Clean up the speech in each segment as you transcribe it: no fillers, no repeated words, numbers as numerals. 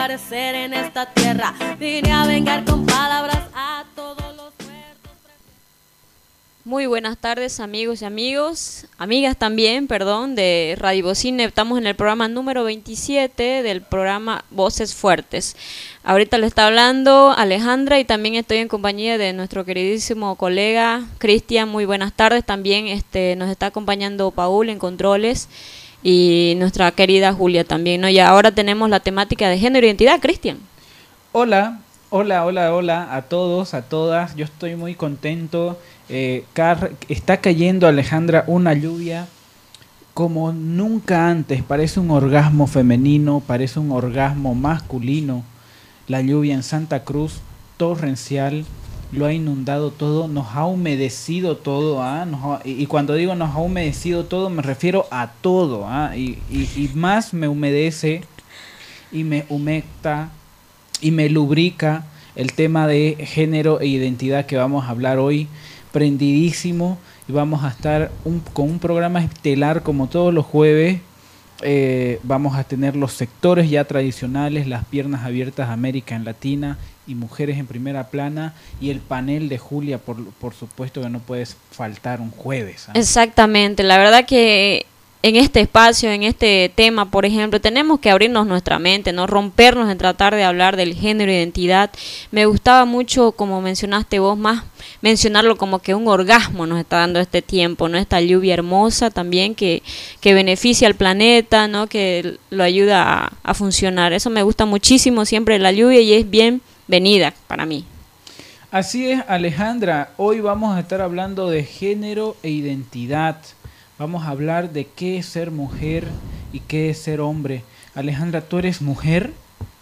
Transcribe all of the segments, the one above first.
aparecer en esta tierra. Vine a vengar con palabras a todos los muertos. Muy buenas tardes, amigos y amigas también, de Radio Bocine. Estamos en el programa número 27 del programa Voces Fuertes. Ahorita le está hablando Alejandra y también estoy en compañía de nuestro queridísimo colega Cristian. Muy buenas tardes. También nos está acompañando Paul en controles y nuestra querida Julia también, ¿no? Y ahora tenemos la temática de género e identidad, Cristian. Hola a todos, a todas. Yo estoy muy contento. Está cayendo, Alejandra, una lluvia como nunca antes. Parece un orgasmo femenino, parece un orgasmo masculino. La lluvia en Santa Cruz, torrencial, lo ha inundado todo, nos ha humedecido todo, y cuando digo nos ha humedecido todo, me refiero a todo, y más me humedece y me humecta y me lubrica el tema de género e identidad que vamos a hablar hoy, prendidísimo, y vamos a estar con un programa estelar como todos los jueves. Vamos a tener los sectores ya tradicionales, las piernas abiertas América en Latina y mujeres en primera plana, y el panel de Julia, por supuesto que no puede faltar un jueves. Exactamente, la verdad que en este espacio, en este tema, por ejemplo, tenemos que abrirnos nuestra mente, no rompernos en tratar de hablar del género e identidad. Me gustaba mucho, como mencionaste vos, más mencionarlo como que un orgasmo nos está dando este tiempo, ¿no? Esta lluvia hermosa también que beneficia al planeta, ¿no? Que lo ayuda a funcionar. Eso me gusta muchísimo siempre la lluvia y es bienvenida para mí. Así es, Alejandra. Hoy vamos a estar hablando de género e identidad. Vamos a hablar de qué es ser mujer y qué es ser hombre. Alejandra, ¿tú eres mujer?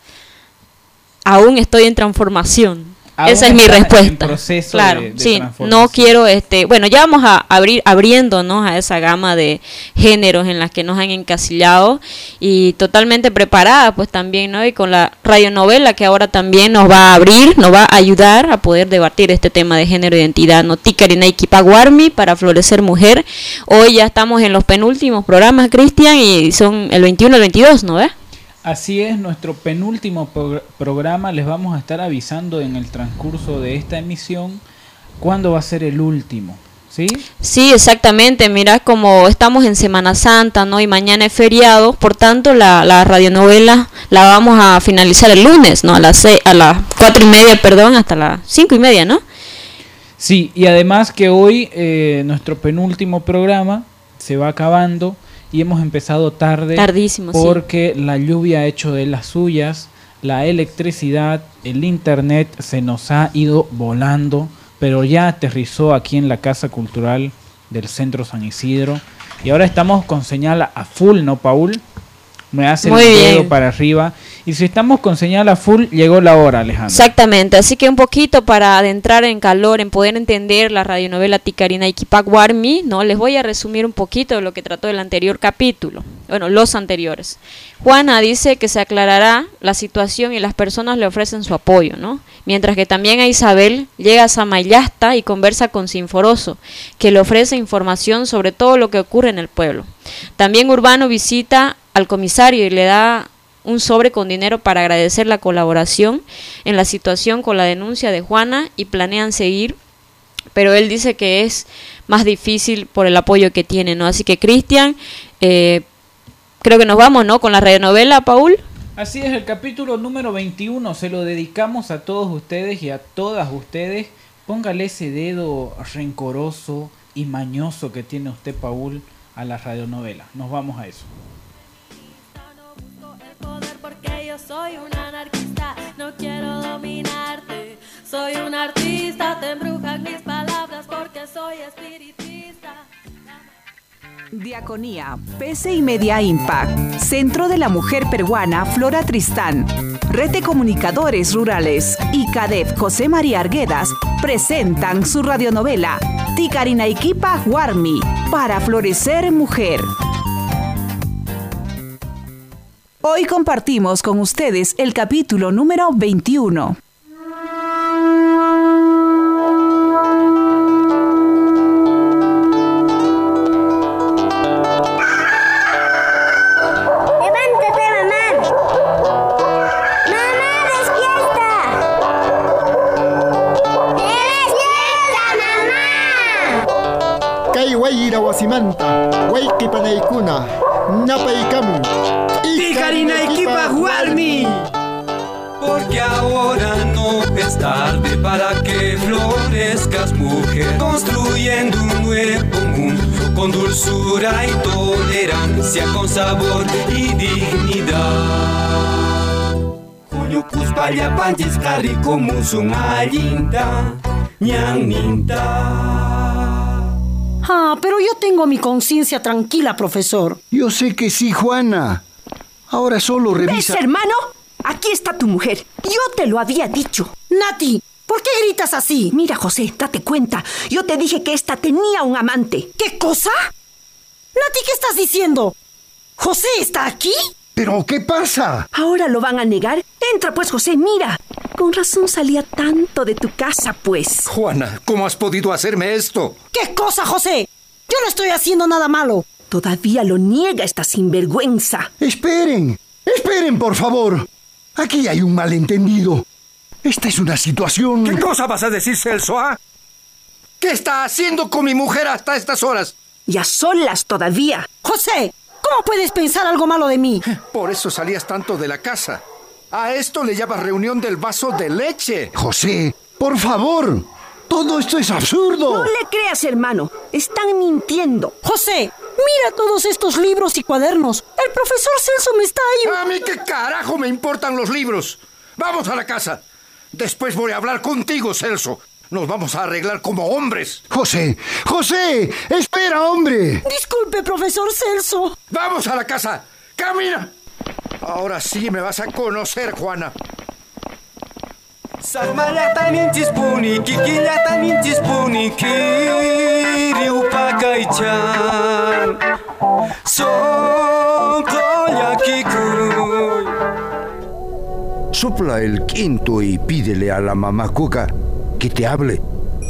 Aún estoy en transformación. Esa es mi respuesta. En proceso claro, de sí, transformación. No quiero, bueno, ya vamos a abriéndonos a esa gama de géneros en las que nos han encasillado y totalmente preparada, pues también, ¿no? Y con la radionovela que ahora también nos va a abrir, nos va a ayudar a poder debatir este tema de género e identidad, ¿no? Tikarina Ikipaguarmi para florecer mujer. Hoy ya estamos en los penúltimos programas, Cristian, y son el 21 y el 22, ¿no ves? Así es, nuestro penúltimo programa. Les vamos a estar avisando en el transcurso de esta emisión cuándo va a ser el último, ¿sí? Sí, exactamente. Mira, como estamos en Semana Santa, ¿no? Y mañana es feriado, por tanto la radionovela la vamos a finalizar el lunes, ¿no? A las 4:30, hasta las 5:30, ¿no? Sí, y además que hoy nuestro penúltimo programa se va acabando. Y hemos empezado tardísimo, porque sí, la lluvia ha hecho de las suyas, la electricidad, el internet se nos ha ido volando, pero ya aterrizó aquí en la Casa Cultural del Centro San Isidro. Y ahora estamos con señal a full, ¿no, Paul? Me hace el dedo para arriba. Y si estamos con señal a full, llegó la hora, Alejandro. Exactamente, así que un poquito para adentrar en calor, en poder entender la radionovela Tikarina Ikipaguarmi, ¿no? Les voy a resumir un poquito de lo que trató el anterior capítulo, bueno, los anteriores. Juana dice que se aclarará la situación y las personas le ofrecen su apoyo, ¿no? Mientras que también a Isabel llega a Samayasta y conversa con Sinforoso, que le ofrece información sobre todo lo que ocurre en el pueblo. También Urbano visita al comisario y le da un sobre con dinero para agradecer la colaboración en la situación con la denuncia de Juana y planean seguir, pero él dice que es más difícil por el apoyo que tiene, ¿no? Así que Cristian, creo que nos vamos, ¿no? Con la radionovela, Paul. Así es, el capítulo número 21 se lo dedicamos a todos ustedes y a todas ustedes. Póngale ese dedo rencoroso y mañoso que tiene usted, Paul, a la radionovela. Nos vamos a eso. Porque yo soy un anarquista, no quiero dominarte. Soy un artista, te embrujan mis palabras porque soy espiritista. Diaconía, PC y Media Impact, Centro de la Mujer Peruana Flora Tristán, Red de Comunicadores Rurales y CADEF José María Arguedas presentan su radionovela Tikarina Ikipaguarmi para florecer mujer. Hoy compartimos con ustedes el capítulo número 21. ¡Levántate, mamá! ¡Mamá! simanta, Waikipanaikuna, Napaikamu, Tikarinaikipaq warmi. Porque ahora no es tarde para que florezcas, mujer, construyendo un nuevo mundo con dulzura y tolerancia, con sabor y dignidad. Julio Puspaya Panchis Carico Musungalinta, ñaninta. Pero yo tengo mi conciencia tranquila, profesor. Yo sé que sí, Juana. Ahora solo revisa... ¿Ves, hermano? Aquí está tu mujer. Yo te lo había dicho. Nati, ¿por qué gritas así? Mira, José, date cuenta. Yo te dije que esta tenía un amante. ¿Qué cosa? Nati, ¿qué estás diciendo? ¿José está aquí? ¿Pero qué pasa? ¿Ahora lo van a negar? Entra pues, José, mira. Con razón salía tanto de tu casa, pues. Juana, ¿cómo has podido hacerme esto? ¿Qué cosa, José? Yo no estoy haciendo nada malo. Todavía lo niega esta sinvergüenza. Esperen, por favor. Aquí hay un malentendido. Esta es una situación... ¿Qué cosa vas a decir, Celso, ah? ¿Qué está haciendo con mi mujer hasta estas horas? Y a solas todavía. José, ¿cómo puedes pensar algo malo de mí? Por eso salías tanto de la casa. A esto le llamas reunión del vaso de leche. José, por favor. Todo esto es absurdo. No le creas, hermano. Están mintiendo. José, mira todos estos libros y cuadernos. El profesor Celso me está ahí. A mí qué carajo me importan los libros. Vamos a la casa. Después voy a hablar contigo, Celso. Nos vamos a arreglar como hombres. José, espera, hombre. Disculpe, profesor Celso. Vamos a la casa. Camina. Ahora sí me vas a conocer, Juana. Sakmalata ninchispuni, kikillata ninchispuni, kiriupakaichan. Sonkoyakikuy. Sopla el quinto y pídele a la mamá Coca que te hable.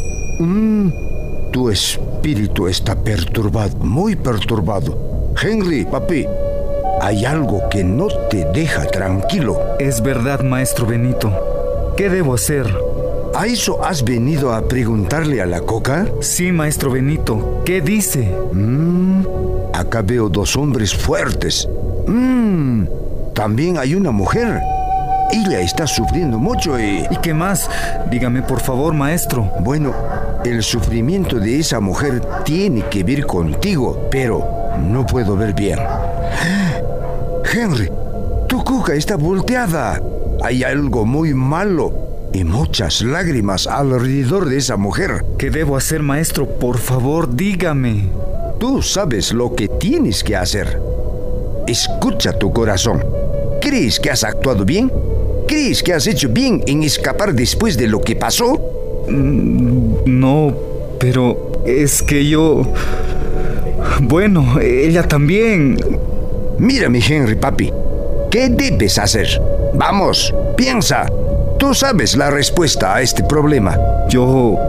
Tu espíritu está perturbado, muy perturbado. Henry, papi, hay algo que no te deja tranquilo. Es verdad, maestro Benito. ¿Qué debo hacer? ¿A eso has venido a preguntarle a la Coca? Sí, maestro Benito. ¿Qué dice? Acá veo dos hombres fuertes. También hay una mujer. Ella está sufriendo mucho y... ¿Y qué más? Dígame, por favor, maestro. Bueno, el sufrimiento de esa mujer tiene que ver contigo, pero no puedo ver bien. Henry, tu Coca está volteada. Hay algo muy malo y muchas lágrimas alrededor de esa mujer. ¿Qué debo hacer, maestro? Por favor, dígame. Tú sabes lo que tienes que hacer. Escucha tu corazón. ¿Crees que has actuado bien? ¿Crees que has hecho bien en escapar después de lo que pasó? No, pero es que yo... Bueno, ella también... Mira, mi Henry, papi. ¿Qué debes hacer? Vamos, piensa. Tú sabes la respuesta a este problema. Yo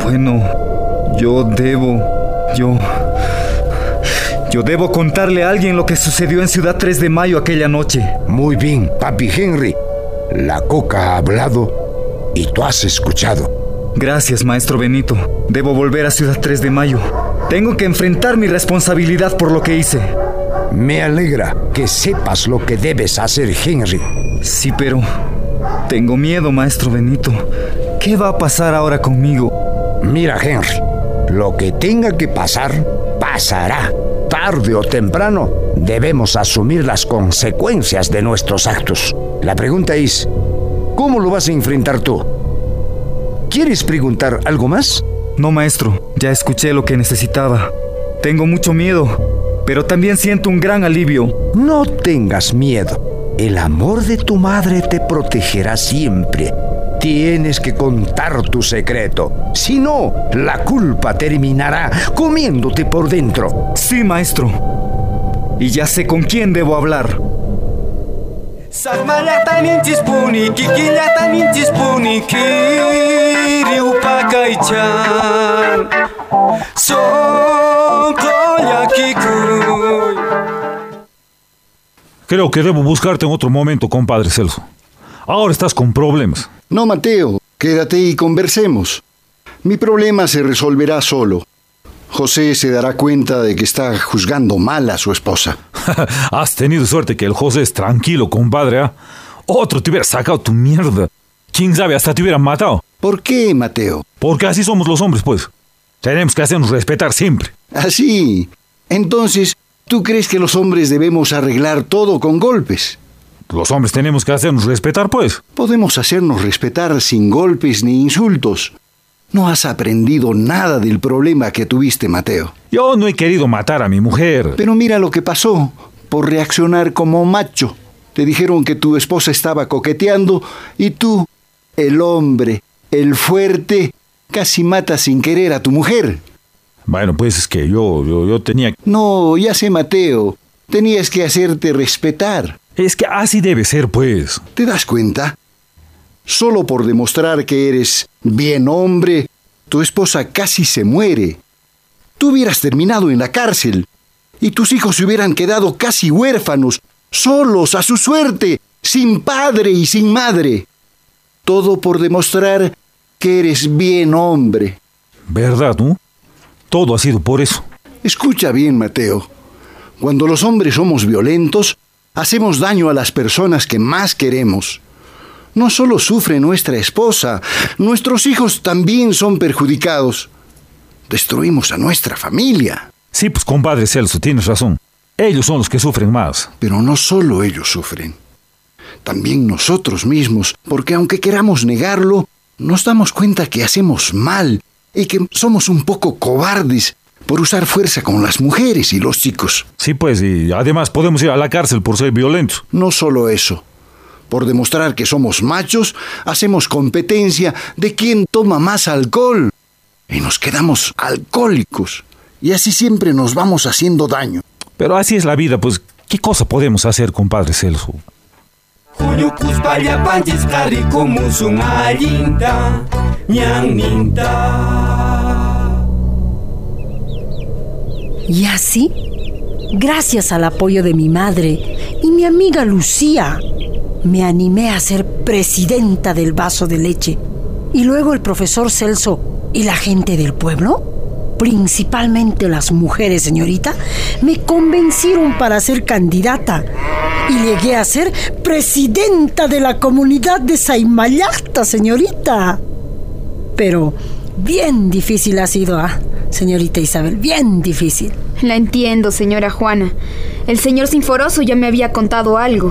debo contarle a alguien lo que sucedió en Ciudad 3 de Mayo aquella noche. Muy bien, papi Henry. La Coca ha hablado y tú has escuchado. Gracias, maestro Benito. Debo volver a Ciudad 3 de Mayo. Tengo que enfrentar mi responsabilidad por lo que hice. Me alegra que sepas lo que debes hacer, Henry. Sí, pero tengo miedo, maestro Benito. ¿Qué va a pasar ahora conmigo? Mira, Henry, lo que tenga que pasar, pasará. Tarde o temprano debemos asumir las consecuencias de nuestros actos. La pregunta es, ¿cómo lo vas a enfrentar tú? ¿Quieres preguntar algo más? No, maestro, ya escuché lo que necesitaba. Tengo mucho miedo, pero también siento un gran alivio. No tengas miedo. El amor de tu madre te protegerá siempre. Tienes que contar tu secreto. Si no, la culpa terminará comiéndote por dentro. Sí, maestro. Y ya sé con quién debo hablar. Sakmalata ninchispuni, kikillata ninchispuni, kiriupakaichan. Sonkoyakikuy. Creo que debo buscarte en otro momento, compadre Celso. Ahora estás con problemas. No, Mateo, quédate y conversemos. Mi problema se resolverá solo. José se dará cuenta de que está juzgando mal a su esposa. Has tenido suerte que el José es tranquilo, compadre, ¿eh? Otro te hubiera sacado tu mierda. ¿Quién sabe? Hasta te hubieran matado. ¿Por qué, Mateo? Porque así somos los hombres, pues. Tenemos que hacernos respetar siempre. ¿Así? Entonces, ¿tú crees que los hombres debemos arreglar todo con golpes? Los hombres tenemos que hacernos respetar, pues. Podemos hacernos respetar sin golpes ni insultos. No has aprendido nada del problema que tuviste, Mateo. Yo no he querido matar a mi mujer. Pero mira lo que pasó por reaccionar como macho. Te dijeron que tu esposa estaba coqueteando y tú, el hombre, el fuerte, casi matas sin querer a tu mujer. Bueno, pues es que yo tenía... No, ya sé, Mateo. Tenías que hacerte respetar. Es que así debe ser, pues. ¿Te das cuenta? Solo por demostrar que eres bien hombre, tu esposa casi se muere. Tú hubieras terminado en la cárcel y tus hijos se hubieran quedado casi huérfanos, solos a su suerte, sin padre y sin madre. Todo por demostrar que eres bien hombre. ¿Verdad, no? Todo ha sido por eso. Escucha bien, Mateo. Cuando los hombres somos violentos, hacemos daño a las personas que más queremos. No solo sufre nuestra esposa, nuestros hijos también son perjudicados. Destruimos a nuestra familia. Sí, pues compadre Celso, tienes razón. Ellos son los que sufren más. Pero no solo ellos sufren. También nosotros mismos, porque aunque queramos negarlo, nos damos cuenta que hacemos mal y que somos un poco cobardes por usar fuerza con las mujeres y los chicos. Sí, pues, y además podemos ir a la cárcel por ser violentos. No solo eso. Por demostrar que somos machos, hacemos competencia de quién toma más alcohol. Y nos quedamos alcohólicos. Y así siempre nos vamos haciendo daño. Pero así es la vida, pues, ¿qué cosa podemos hacer, compadre Celso? Y así, gracias al apoyo de mi madre y mi amiga Lucía, me animé a ser presidenta del vaso de leche. Y luego el profesor Celso y la gente del pueblo, principalmente las mujeres, señorita, me convencieron para ser candidata. Y llegué a ser presidenta de la comunidad de Saimayacta, señorita. Pero bien difícil ha sido, señorita Isabel, bien difícil. La entiendo, señora Juana. El señor Sinforoso ya me había contado algo.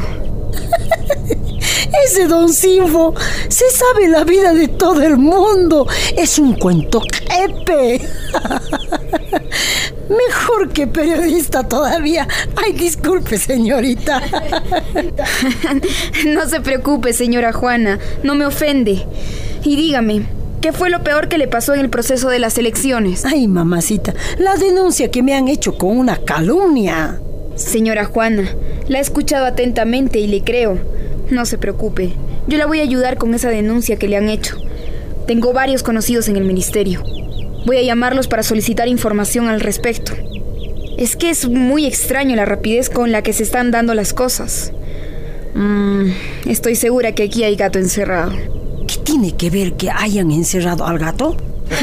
Ese don Sinfo se sabe la vida de todo el mundo. Es un cuento jepe. Mejor que periodista todavía. Ay, disculpe, señorita. No se preocupe, señora Juana. No me ofende. Y dígame, ¿qué fue lo peor que le pasó en el proceso de las elecciones? Ay, mamacita, la denuncia que me han hecho con una calumnia. Señora Juana, la he escuchado atentamente y le creo. No se preocupe, yo la voy a ayudar con esa denuncia que le han hecho. Tengo varios conocidos en el ministerio. Voy a llamarlos para solicitar información al respecto. Es que es muy extraño la rapidez con la que se están dando las cosas. Estoy segura que aquí hay gato encerrado. ¿Qué tiene que ver que hayan encerrado al gato?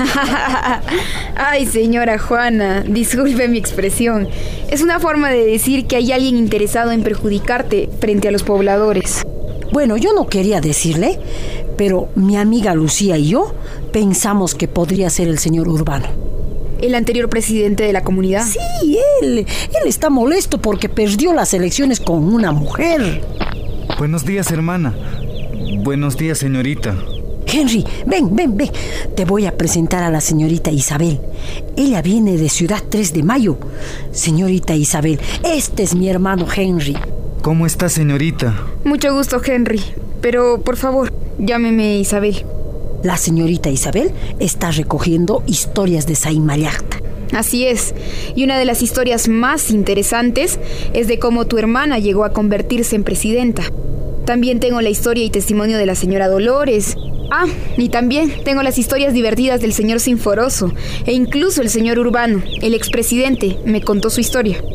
Ay, señora Juana, disculpe mi expresión. Es una forma de decir que hay alguien interesado en perjudicarte frente a los pobladores. Bueno, yo no quería decirle, pero mi amiga Lucía y yo pensamos que podría ser el señor Urbano. ¿El anterior presidente de la comunidad? Sí, él está molesto porque perdió las elecciones con una mujer. Buenos días, hermana. Buenos días, señorita. Henry, ven. Te voy a presentar a la señorita Isabel. Ella viene de Ciudad 3 de Mayo. Señorita Isabel, este es mi hermano Henry. ¿Cómo está, señorita? Mucho gusto, Henry. Pero, por favor, llámeme Isabel. La señorita Isabel está recogiendo historias de Saimayacta. Así es. Y una de las historias más interesantes es de cómo tu hermana llegó a convertirse en presidenta. También tengo la historia y testimonio de la señora Dolores. Y también tengo las historias divertidas del señor Sinforoso. E incluso el señor Urbano, el expresidente, me contó su historia.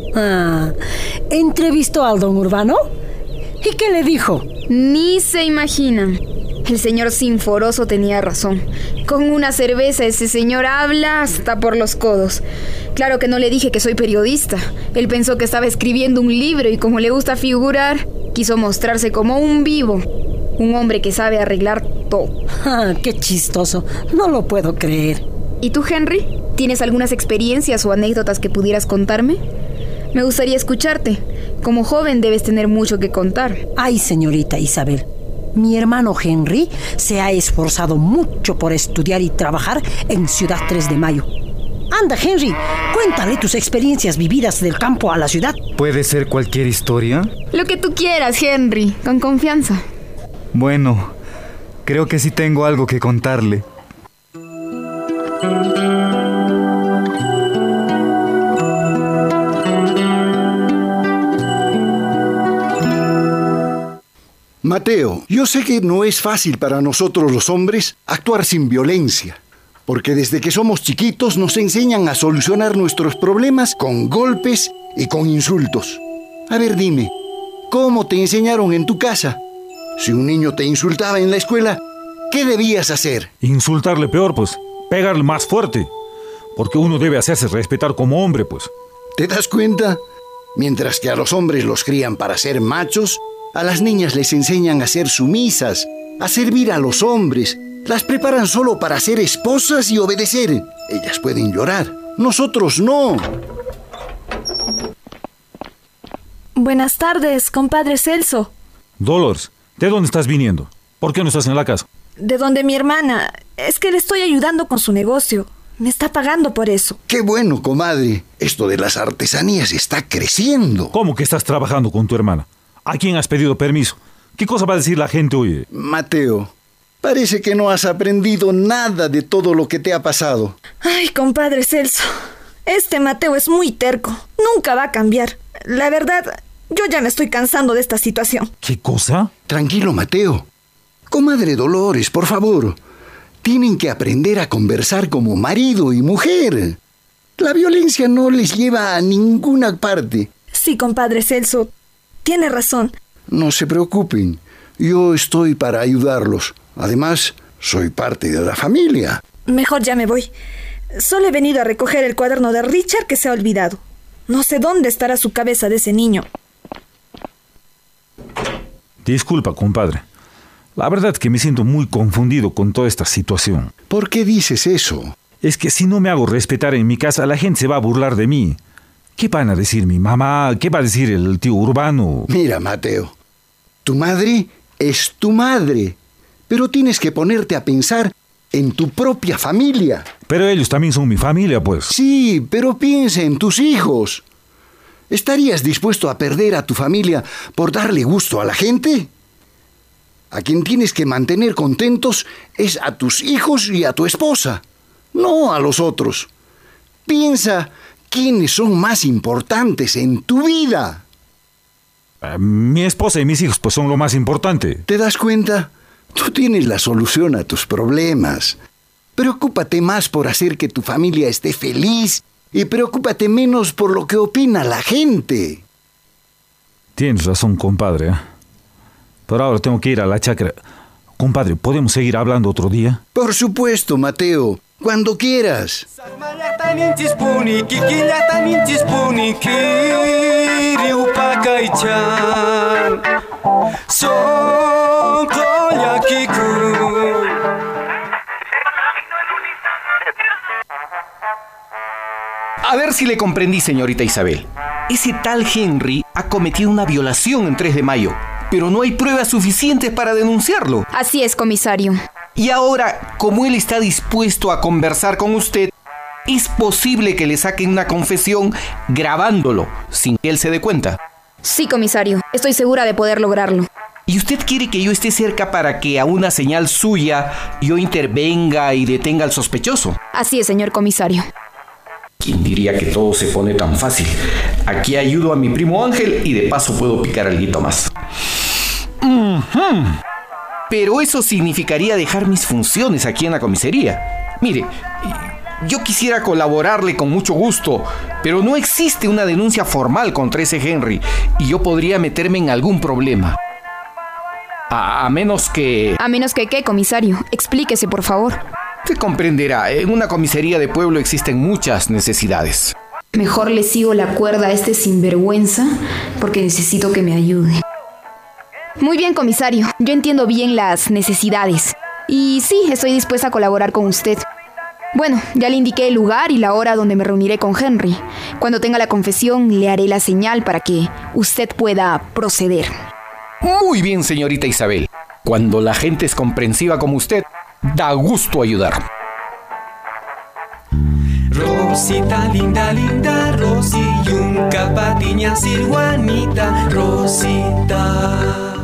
¿Entrevistó al don Urbano? ¿Y qué le dijo? Ni se imaginan. El señor Sinforoso tenía razón. Con una cerveza ese señor habla hasta por los codos. Claro que no le dije que soy periodista. Él pensó que estaba escribiendo un libro y como le gusta figurar, quiso mostrarse como un vivo. Un hombre que sabe arreglar todo. ¡Qué chistoso! No lo puedo creer. ¿Y tú, Henry? ¿Tienes algunas experiencias o anécdotas que pudieras contarme? Me gustaría escucharte. Como joven debes tener mucho que contar. Ay, señorita Isabel. Mi hermano Henry se ha esforzado mucho por estudiar y trabajar en Ciudad 3 de Mayo. Anda, Henry, cuéntale tus experiencias vividas del campo a la ciudad. ¿Puede ser cualquier historia? Lo que tú quieras, Henry, con confianza. Bueno, creo que sí tengo algo que contarle. Mateo, yo sé que no es fácil para nosotros los hombres actuar sin violencia, porque desde que somos chiquitos nos enseñan a solucionar nuestros problemas con golpes y con insultos. A ver, dime, ¿cómo te enseñaron en tu casa? Si un niño te insultaba en la escuela, ¿qué debías hacer? Insultarle peor, pues. Pegarle más fuerte. Porque uno debe hacerse respetar como hombre, pues. ¿Te das cuenta? Mientras que a los hombres los crían para ser machos, a las niñas les enseñan a ser sumisas, a servir a los hombres. Las preparan solo para ser esposas y obedecer. Ellas pueden llorar, nosotros no. Buenas tardes, compadre Celso. Dolores, ¿de dónde estás viniendo? ¿Por qué no estás en la casa? De donde mi hermana. Es que le estoy ayudando con su negocio. Me está pagando por eso. ¡Qué bueno, comadre! Esto de las artesanías está creciendo. ¿Cómo que estás trabajando con tu hermana? ¿A quién has pedido permiso? ¿Qué cosa va a decir la gente hoy? Mateo, parece que no has aprendido nada de todo lo que te ha pasado. Ay, compadre Celso. Este Mateo es muy terco. Nunca va a cambiar. La verdad, yo ya me estoy cansando de esta situación. ¿Qué cosa? Tranquilo, Mateo. Comadre Dolores, por favor. Tienen que aprender a conversar como marido y mujer. La violencia no les lleva a ninguna parte. Sí, compadre Celso. Tiene razón. No se preocupen. Yo estoy para ayudarlos. Además, soy parte de la familia. Mejor ya me voy. Solo he venido a recoger el cuaderno de Richard que se ha olvidado. No sé dónde estará su cabeza de ese niño. Disculpa, compadre. La verdad es que me siento muy confundido con toda esta situación. ¿Por qué dices eso? Es que si no me hago respetar en mi casa, la gente se va a burlar de mí. ¿Qué van a decir mi mamá? ¿Qué va a decir el tío Urbano? Mira, Mateo, tu madre es tu madre, pero tienes que ponerte a pensar en tu propia familia. Pero ellos también son mi familia, pues. Sí, pero piensa en tus hijos. ¿Estarías dispuesto a perder a tu familia por darle gusto a la gente? A quien tienes que mantener contentos es a tus hijos y a tu esposa, no a los otros. Piensa quiénes son más importantes en tu vida. Mi esposa y mis hijos pues son lo más importante. ¿Te das cuenta? Tú tienes la solución a tus problemas. Preocúpate más por hacer que tu familia esté feliz y preocúpate menos por lo que opina la gente. Tienes razón, compadre. Pero ahora tengo que ir a la chacra. Compadre, ¿podemos seguir hablando otro día? Por supuesto, Mateo. Cuando quieras. A ver si le comprendí, señorita Isabel. Ese tal Henry ha cometido una violación en 3 de Mayo, pero no hay pruebas suficientes para denunciarlo. Así es, comisario. Y ahora, como él está dispuesto a conversar con usted, es posible que le saquen una confesión grabándolo, sin que él se dé cuenta. Sí, comisario. Estoy segura de poder lograrlo. ¿Y usted quiere que yo esté cerca para que a una señal suya yo intervenga y detenga al sospechoso? Así es, señor comisario. ¿Quién diría que todo se pone tan fácil? Aquí ayudo a mi primo Ángel y de paso puedo picar alguito más. Pero eso significaría dejar mis funciones aquí en la comisaría. Mire, yo quisiera colaborarle con mucho gusto, pero no existe una denuncia formal contra ese Henry y yo podría meterme en algún problema. A menos que... ¿A menos que qué, comisario? Explíquese, por favor. Te comprenderá, en una comisaría de pueblo existen muchas necesidades. Mejor le sigo la cuerda a este sinvergüenza porque necesito que me ayude. Muy bien, comisario. Yo entiendo bien las necesidades. Y sí, estoy dispuesta a colaborar con usted. Bueno, ya le indiqué el lugar y la hora donde me reuniré con Henry. Cuando tenga la confesión, le haré la señal para que usted pueda proceder. Muy bien, señorita Isabel. Cuando la gente es comprensiva como usted, da gusto ayudar. Rosita, linda, linda, Rosy, yunca, patiña, Sir Juanita, Rosita.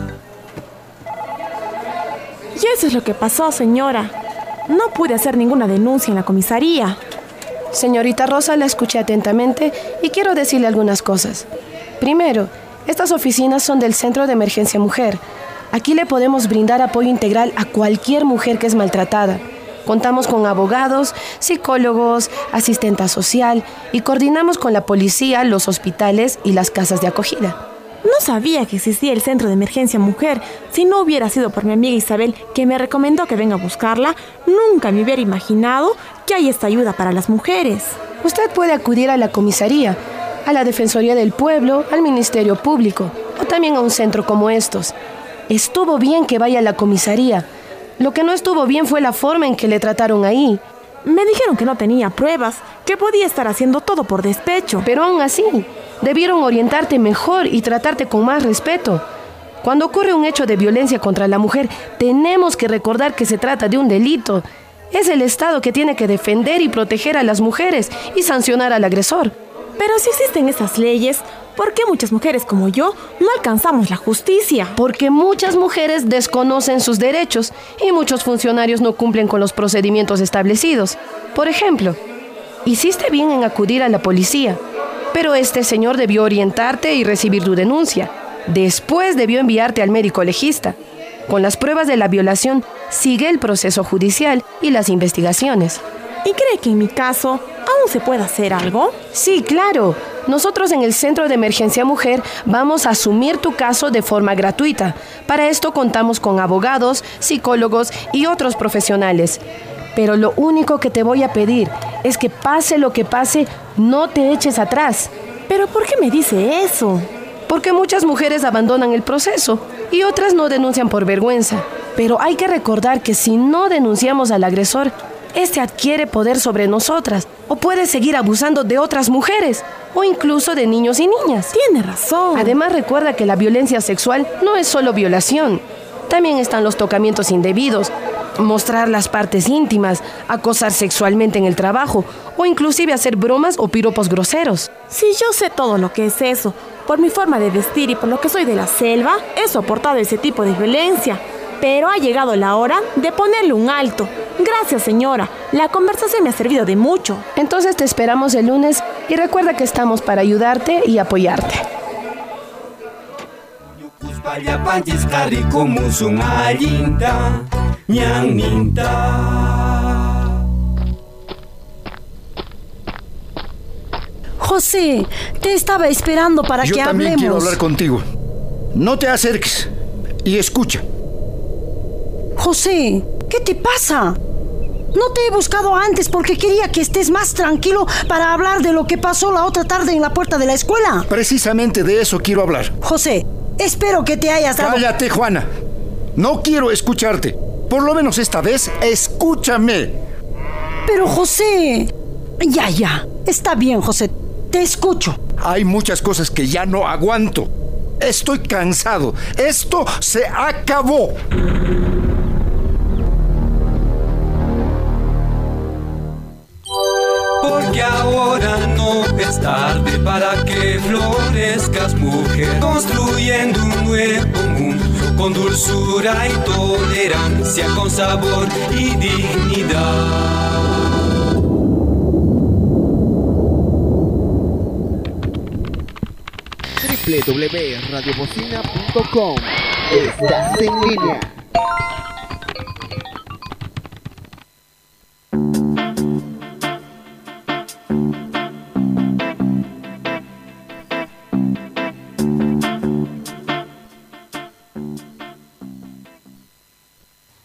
Y eso es lo que pasó, señora. No pude hacer ninguna denuncia en la comisaría. Señorita Rosa, la escuché atentamente y quiero decirle algunas cosas. Primero, estas oficinas son del Centro de Emergencia Mujer. Aquí le podemos brindar apoyo integral a cualquier mujer que es maltratada. Contamos con abogados, psicólogos, asistenta social y coordinamos con la policía, los hospitales y las casas de acogida. No sabía que existía el Centro de Emergencia Mujer. Si no hubiera sido por mi amiga Isabel, que me recomendó que venga a buscarla, nunca me hubiera imaginado que hay esta ayuda para las mujeres. Usted puede acudir a la comisaría, a la Defensoría del Pueblo, al Ministerio Público o también a un centro como estos. Estuvo bien que vaya a la comisaría. Lo que no estuvo bien fue la forma en que le trataron ahí. Me dijeron que no tenía pruebas, que podía estar haciendo todo por despecho. Pero aún así, debieron orientarte mejor y tratarte con más respeto. Cuando ocurre un hecho de violencia contra la mujer, tenemos que recordar que se trata de un delito. Es el Estado que tiene que defender y proteger a las mujeres y sancionar al agresor. Pero si existen esas leyes, ¿por qué muchas mujeres como yo no alcanzamos la justicia? Porque muchas mujeres desconocen sus derechos y muchos funcionarios no cumplen con los procedimientos establecidos. Por ejemplo, hiciste bien en acudir a la policía, pero este señor debió orientarte y recibir tu denuncia. Después debió enviarte al médico legista. Con las pruebas de la violación, sigue el proceso judicial y las investigaciones. ¿Y cree que en mi caso aún se puede hacer algo? Sí, claro. Nosotros en el Centro de Emergencia Mujer vamos a asumir tu caso de forma gratuita. Para esto contamos con abogados, psicólogos y otros profesionales. Pero lo único que te voy a pedir es que pase lo que pase, no te eches atrás. ¿Pero por qué me dice eso? Porque muchas mujeres abandonan el proceso y otras no denuncian por vergüenza. Pero hay que recordar que si no denunciamos al agresor, este adquiere poder sobre nosotras o puede seguir abusando de otras mujeres o incluso de niños y niñas. Tiene razón. Además, recuerda que la violencia sexual no es solo violación. También están los tocamientos indebidos, mostrar las partes íntimas, acosar sexualmente en el trabajo o inclusive hacer bromas o piropos groseros. Sí, yo sé todo lo que es eso. Por mi forma de vestir y por lo que soy de la selva, he soportado ese tipo de violencia. Pero ha llegado la hora de ponerle un alto. Gracias, señora. La conversación me ha servido de mucho. Entonces te esperamos el lunes y recuerda que estamos para ayudarte y apoyarte. José, te estaba esperando para que hablemos. Yo también quiero hablar contigo. No te acerques y escucha. José, ¿qué te pasa? No te he buscado antes porque quería que estés más tranquilo para hablar de lo que pasó la otra tarde en la puerta de la escuela. Precisamente de eso quiero hablar. José, espero que te hayas dado... Cállate, Juana. No quiero escucharte. Por lo menos esta vez, escúchame. Pero José... Ya. Está bien, José. Te escucho. Hay muchas cosas que ya no aguanto. Estoy cansado. Esto se acabó. Porque ahora no es tarde para que florezcas, mujer, construyendo un nuevo mundo con dulzura y tolerancia, con sabor y dignidad. www.radiobocina.com. Estás en línea.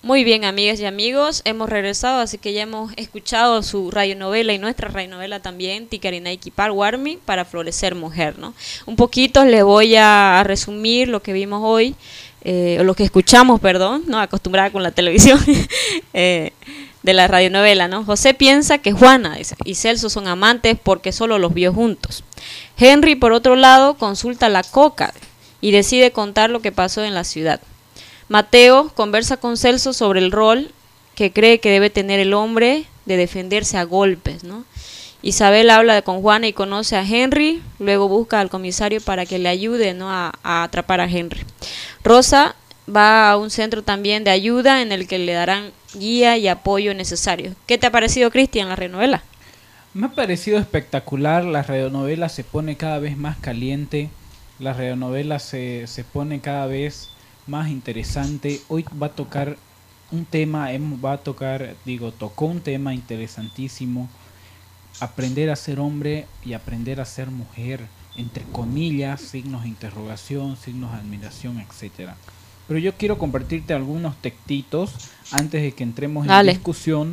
Muy bien, amigas y amigos, hemos regresado, así que ya hemos escuchado su radionovela y nuestra radionovela también, Ticarina Iquipar Warmi, para florecer mujer, ¿no? Un poquito les voy a resumir lo que vimos hoy, o lo que escuchamos, perdón, no acostumbrada con la televisión, de la radionovela, ¿no? José piensa que Juana y Celso son amantes porque solo los vio juntos. Henry, por otro lado, consulta la coca y decide contar lo que pasó en la ciudad. Mateo conversa con Celso sobre el rol que cree que debe tener el hombre de defenderse a golpes, ¿no? Isabel habla con Juana y conoce a Henry, luego busca al comisario para que le ayude, ¿no?, a atrapar a Henry. Rosa va a un centro también de ayuda en el que le darán guía y apoyo necesario. ¿Qué te ha parecido, Cristian, la radionovela? Me ha parecido espectacular, la radionovela se pone cada vez más caliente, la radionovela se pone cada vez más interesante. Hoy va a tocar un tema, tocó un tema interesantísimo, aprender a ser hombre y aprender a ser mujer, entre comillas, signos de interrogación, signos de admiración, etcétera. Pero yo quiero compartirte algunos textitos antes de que entremos en discusión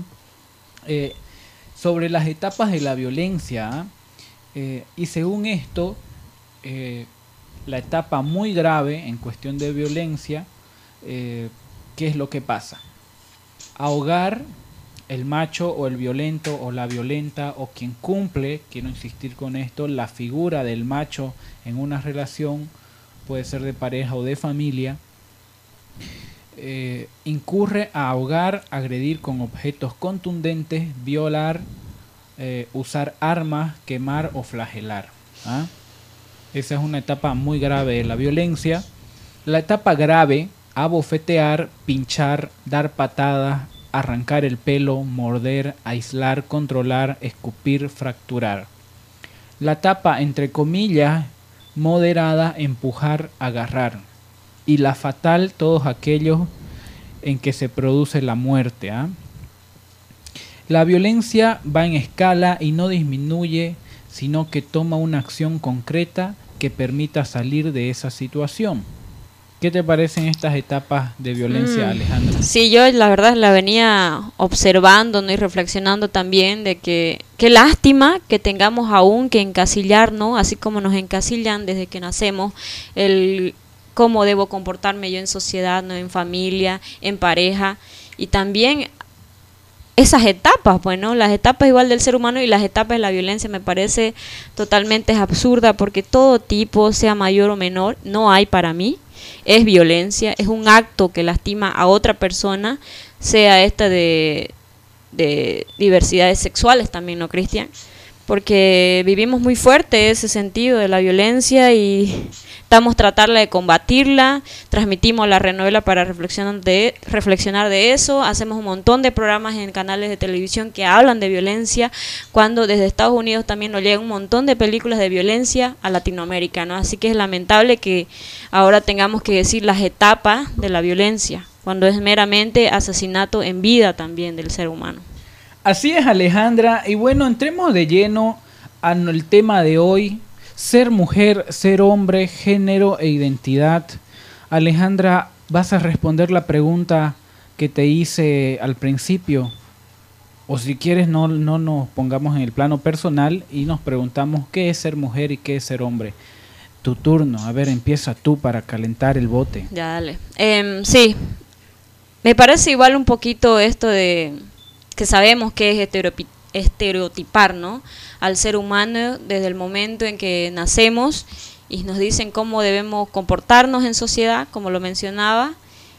sobre las etapas de la violencia, y según esto, la etapa muy grave en cuestión de violencia, ¿qué es lo que pasa? Ahogar el macho o el violento o la violenta o quien cumple, quiero insistir con esto, la figura del macho en una relación, puede ser de pareja o de familia, incurre a ahogar, agredir con objetos contundentes, violar, usar armas, quemar o flagelar. Esa es una etapa muy grave de la violencia. La etapa grave, abofetear, pinchar, dar patadas, arrancar el pelo, morder, aislar, controlar, escupir, fracturar. La etapa, entre comillas, moderada, empujar, agarrar. Y la fatal, todos aquellos en que se produce la muerte. La violencia va en escala y no disminuye, sino que toma una acción concreta que permita salir de esa situación. ¿Qué te parecen estas etapas de violencia, Alejandra? Sí, yo la verdad la venía observando, ¿no?, y reflexionando también de que qué lástima que tengamos aún que encasillar, ¿no?, así como nos encasillan desde que nacemos, el cómo debo comportarme yo en sociedad, ¿no?, en familia, en pareja, y también esas etapas, bueno, las etapas igual del ser humano y las etapas de la violencia me parece totalmente absurda, porque todo tipo, sea mayor o menor, no hay para mí, es violencia, es un acto que lastima a otra persona, sea esta de diversidades sexuales también, ¿no, Cristian? Porque vivimos muy fuerte ese sentido de la violencia y estamos tratando de combatirla, transmitimos la radionovela para reflexionar de eso, hacemos un montón de programas en canales de televisión que hablan de violencia, cuando desde Estados Unidos también nos llegan un montón de películas de violencia a Latinoamérica, ¿no? Así que es lamentable que ahora tengamos que decir las etapas de la violencia, cuando es meramente asesinato en vida también del ser humano. Así es, Alejandra, y bueno, entremos de lleno al tema de hoy: ser mujer, ser hombre, género e identidad. Alejandra, ¿vas a responder la pregunta que te hice al principio? O si quieres, no nos pongamos en el plano personal y nos preguntamos qué es ser mujer y qué es ser hombre. Tu turno, a ver, empieza tú para calentar el bote. Ya, dale. Sí, me parece igual un poquito esto de que sabemos que es estereotipar, ¿no?, al ser humano desde el momento en que nacemos, y nos dicen cómo debemos comportarnos en sociedad, como lo mencionaba,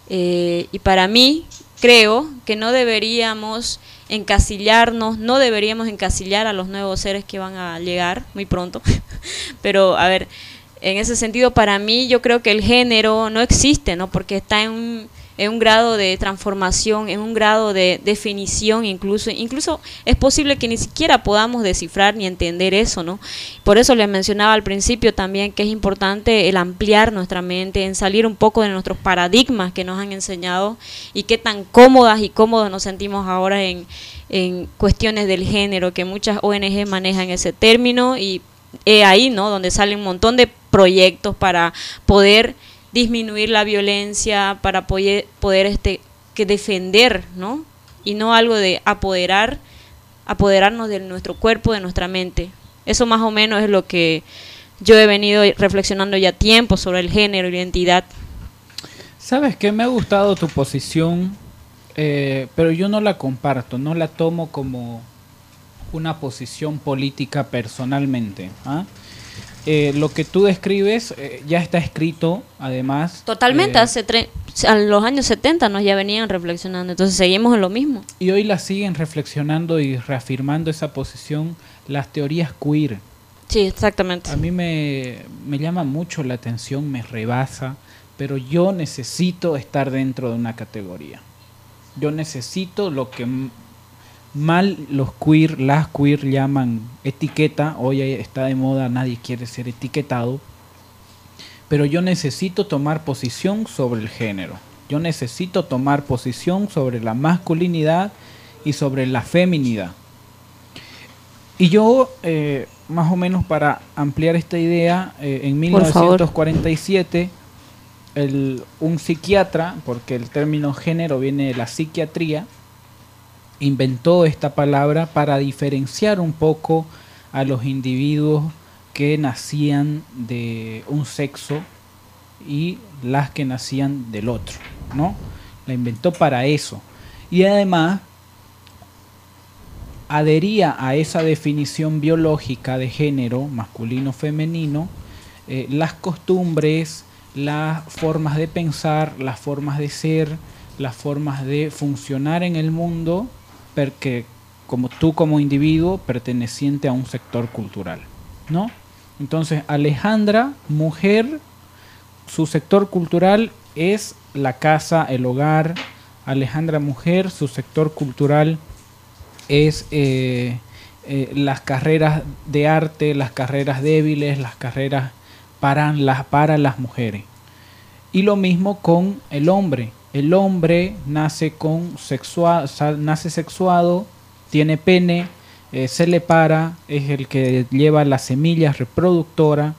y para mí creo que no deberíamos encasillarnos, no deberíamos encasillar a los nuevos seres que van a llegar muy pronto, pero a ver, en ese sentido para mí yo creo que el género no existe, ¿no?, porque está en un grado de transformación, en un grado de definición, incluso es posible que ni siquiera podamos descifrar ni entender eso, ¿no? Por eso les mencionaba al principio también que es importante el ampliar nuestra mente, en salir un poco de nuestros paradigmas que nos han enseñado, y qué tan cómodas y cómodos nos sentimos ahora en cuestiones del género, que muchas ONG manejan ese término, y ahí, ¿no?, donde salen un montón de proyectos para poder disminuir la violencia, para poder que defender, ¿no? Y no algo de apoderarnos de nuestro cuerpo, de nuestra mente. Eso más o menos es lo que yo he venido reflexionando ya tiempo sobre el género y la identidad. ¿Sabes qué? Me ha gustado tu posición, pero yo no la comparto, no la tomo como una posición política personalmente. ¿Ah? Lo que tú describes ya está escrito, además. Totalmente, a los años 70 nos ya venían reflexionando, entonces seguimos en lo mismo. Y hoy la siguen reflexionando y reafirmando esa posición las teorías queer. Sí, exactamente. A mí me llama mucho la atención, me rebasa, pero yo necesito estar dentro de una categoría. Yo necesito lo que mal las queer llaman etiqueta. Hoy está de moda, nadie quiere ser etiquetado. Pero yo necesito tomar posición sobre el género. Yo necesito tomar posición sobre la masculinidad y sobre la feminidad. Y yo, más o menos para ampliar esta idea, en 1947, un psiquiatra, porque el término género viene de la psiquiatría, inventó esta palabra para diferenciar un poco a los individuos que nacían de un sexo y las que nacían del otro, ¿no? La inventó para eso. Y además adhería a esa definición biológica de género, masculino-femenino, las costumbres, las formas de pensar, las formas de ser, las formas de funcionar en el mundo, porque como tú como individuo perteneciente a un sector cultural, ¿no? Entonces, Alejandra, mujer, su sector cultural es la casa, el hogar. Alejandra, mujer, su sector cultural es las carreras de arte, las carreras débiles, las carreras para las mujeres. Y lo mismo con el hombre. El hombre nace nace sexuado, tiene pene, se le para, es el que lleva las semillas reproductoras.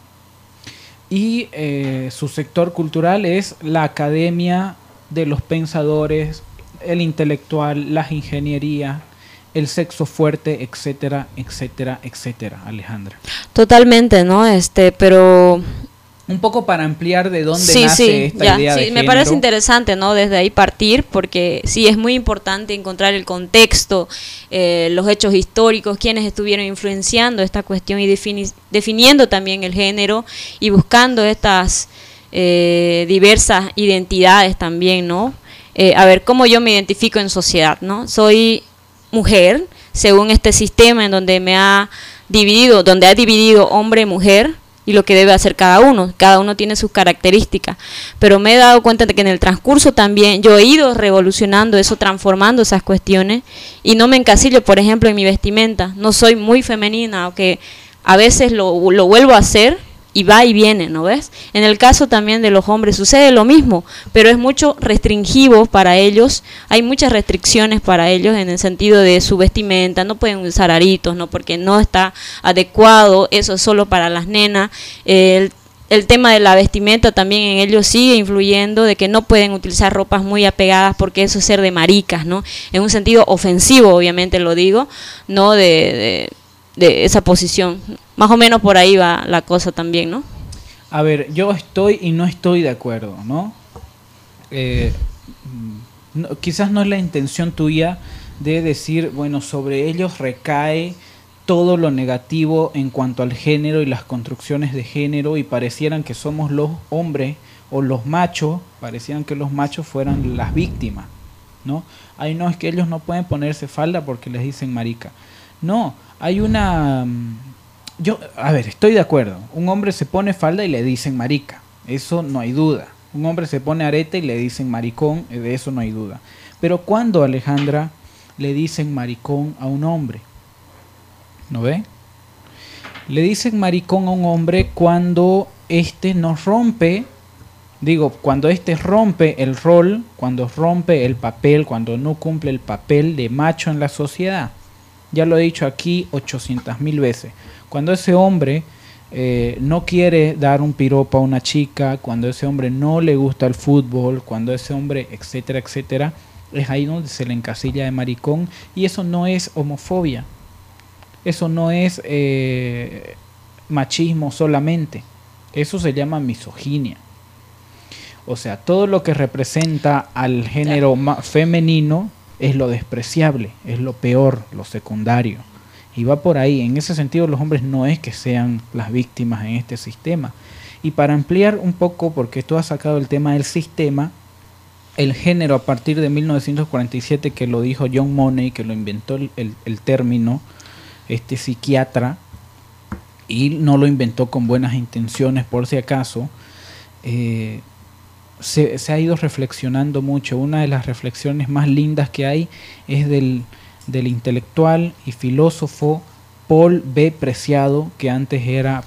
Y su sector cultural es la academia de los pensadores, el intelectual, las ingenierías, el sexo fuerte, etcétera, etcétera, etcétera, Alejandra. Totalmente, ¿no? Pero un poco para ampliar de dónde nace esta idea de género. Me parece interesante, ¿no? Desde ahí partir, porque sí es muy importante encontrar el contexto, los hechos históricos, quienes estuvieron influenciando esta cuestión y definiendo también el género y buscando estas diversas identidades también, ¿no? A ver, cómo yo me identifico en sociedad, ¿no? Soy mujer, según este sistema en donde ha dividido hombre y mujer, y lo que debe hacer cada uno tiene sus características, pero me he dado cuenta de que en el transcurso también yo he ido revolucionando eso, transformando esas cuestiones, y no me encasillo, por ejemplo, en mi vestimenta. No soy muy femenina, aunque a veces lo vuelvo a hacer y va y viene, ¿no ves? En el caso también de los hombres sucede lo mismo, pero es mucho restringido para ellos, hay muchas restricciones para ellos en el sentido de su vestimenta, no pueden usar aritos, ¿no? Porque no está adecuado, eso es solo para las nenas. El tema de la vestimenta también en ellos sigue influyendo, de que no pueden utilizar ropas muy apegadas porque eso es ser de maricas, ¿no? En un sentido ofensivo, obviamente lo digo, no de esa posición. Más o menos por ahí va la cosa también, ¿no? A ver, yo estoy y no estoy de acuerdo, ¿no? Quizás no es la intención tuya de decir, bueno, sobre ellos recae todo lo negativo en cuanto al género y las construcciones de género, y parecieran que somos los hombres o los machos, parecieran que los machos fueran las víctimas, ¿no? Ay, no, es que ellos no pueden ponerse falda porque les dicen marica. No, hay una... a ver, estoy de acuerdo. Un hombre se pone falda y le dicen marica. Eso no hay duda. Un hombre se pone arete y le dicen maricón. De eso no hay duda. Pero ¿cuándo, Alejandra, le dicen maricón a un hombre? ¿No ve? Le dicen maricón a un hombre cuando éste nos rompe. Digo, cuando éste rompe el rol, cuando rompe el papel, cuando no cumple el papel de macho en la sociedad. Ya lo he dicho aquí 800.000 veces. Cuando ese hombre no quiere dar un piropo a una chica, cuando ese hombre no le gusta el fútbol, cuando ese hombre, etcétera, etcétera, es ahí donde se le encasilla de maricón, y eso no es homofobia, eso no es machismo solamente, eso se llama misoginia. O sea, todo lo que representa al género femenino es lo despreciable, es lo peor, lo secundario. Y va por ahí. En ese sentido, los hombres no es que sean las víctimas en este sistema. Y para ampliar un poco, porque tú has sacado el tema del sistema, el género a partir de 1947, que lo dijo John Money, que lo inventó el término, este psiquiatra, y no lo inventó con buenas intenciones por si acaso, se ha ido reflexionando mucho. Una de las reflexiones más lindas que hay es del intelectual y filósofo Paul B. Preciado, que antes era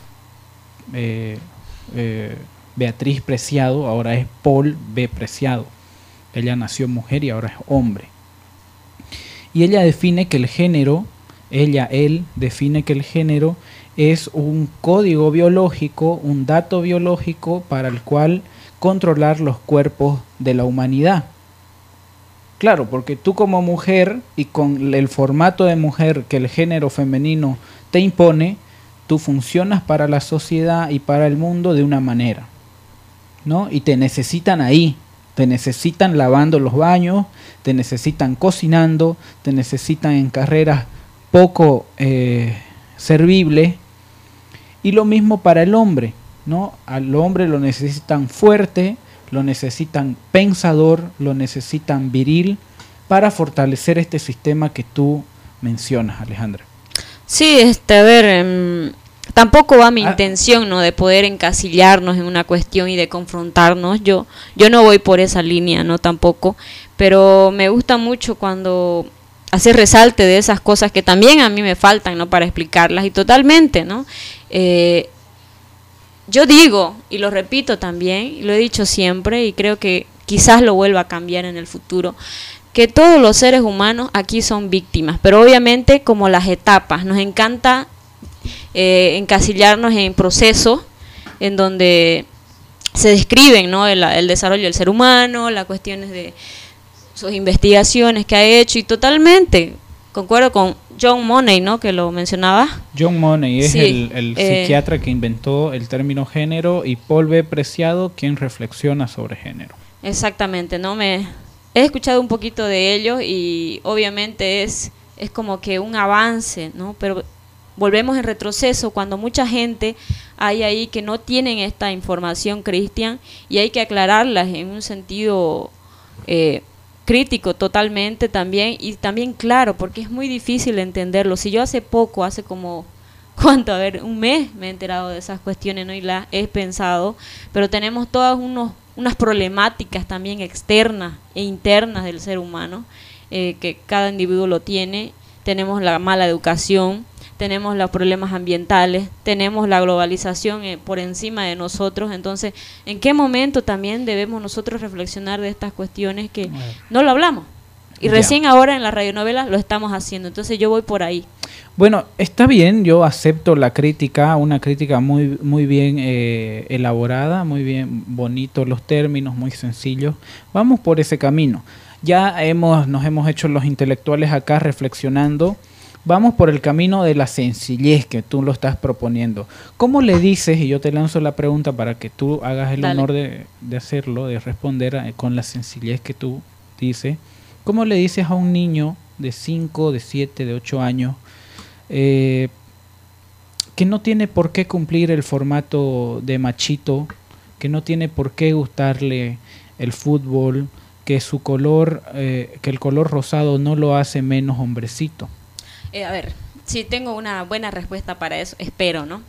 Beatriz Preciado, ahora es Paul B. Preciado. Ella nació mujer y ahora es hombre. Y ella define que el género, él define que el género es un código biológico, un dato biológico para el cual controlar los cuerpos de la humanidad. Claro, porque tú como mujer y con el formato de mujer que el género femenino te impone, tú funcionas para la sociedad y para el mundo de una manera, ¿no? Y te necesitan ahí, te necesitan lavando los baños, te necesitan cocinando, te necesitan en carreras poco servibles, y lo mismo para el hombre, ¿no? Al hombre lo necesitan fuerte, lo necesitan pensador, lo necesitan viril para fortalecer este sistema que tú mencionas, Alejandra. Sí, a ver, tampoco va mi intención, ¿no?, de poder encasillarnos en una cuestión y de confrontarnos. Yo no voy por esa línea, no tampoco, pero me gusta mucho cuando hace resalte de esas cosas que también a mí me faltan, ¿no?, para explicarlas, y totalmente, ¿no? Yo digo, y lo repito también, y lo he dicho siempre, y creo que quizás lo vuelva a cambiar en el futuro, que todos los seres humanos aquí son víctimas, pero obviamente como las etapas. Nos encanta encasillarnos en procesos en donde se describen, ¿no?, el desarrollo del ser humano, las cuestiones de sus investigaciones que ha hecho, y totalmente concuerdo con John Money, ¿no?, que lo mencionaba. John Money es el psiquiatra que inventó el término género, y Paul B. Preciado quien reflexiona sobre género. Exactamente, ¿no? He escuchado un poquito de ellos y obviamente es como que un avance, ¿no? Pero volvemos en retroceso cuando mucha gente hay ahí que no tienen esta información, Cristian, y hay que aclararlas en un sentido crítico totalmente también, y también claro, porque es muy difícil entenderlo. Si yo hace como, ¿cuánto? A ver, un mes me he enterado de esas cuestiones, ¿no?, y las he pensado, pero tenemos todas unas problemáticas también externas e internas del ser humano, que cada individuo lo tiene. Tenemos la mala educación, tenemos los problemas ambientales, tenemos la globalización por encima de nosotros. Entonces, ¿en qué momento también debemos nosotros reflexionar de estas cuestiones que no lo hablamos? Y recién ahora en la radionovela lo estamos haciendo. Entonces yo voy por ahí. Bueno, está bien, yo acepto la crítica, una crítica muy, muy bien elaborada, muy bien bonitos los términos, muy sencillos. Vamos por ese camino. Ya nos hemos hecho los intelectuales acá reflexionando. Vamos por el camino de la sencillez que tú lo estás proponiendo. ¿Cómo le dices, y yo te lanzo la pregunta para que tú hagas el honor de hacerlo, de responder con la sencillez que tú dices, cómo le dices a un niño de 5, de 7, de 8 años que no tiene por qué cumplir el formato de machito, que no tiene por qué gustarle el fútbol, que su color, que el color rosado no lo hace menos hombrecito? A ver, sí, tengo una buena respuesta para eso, espero, ¿no?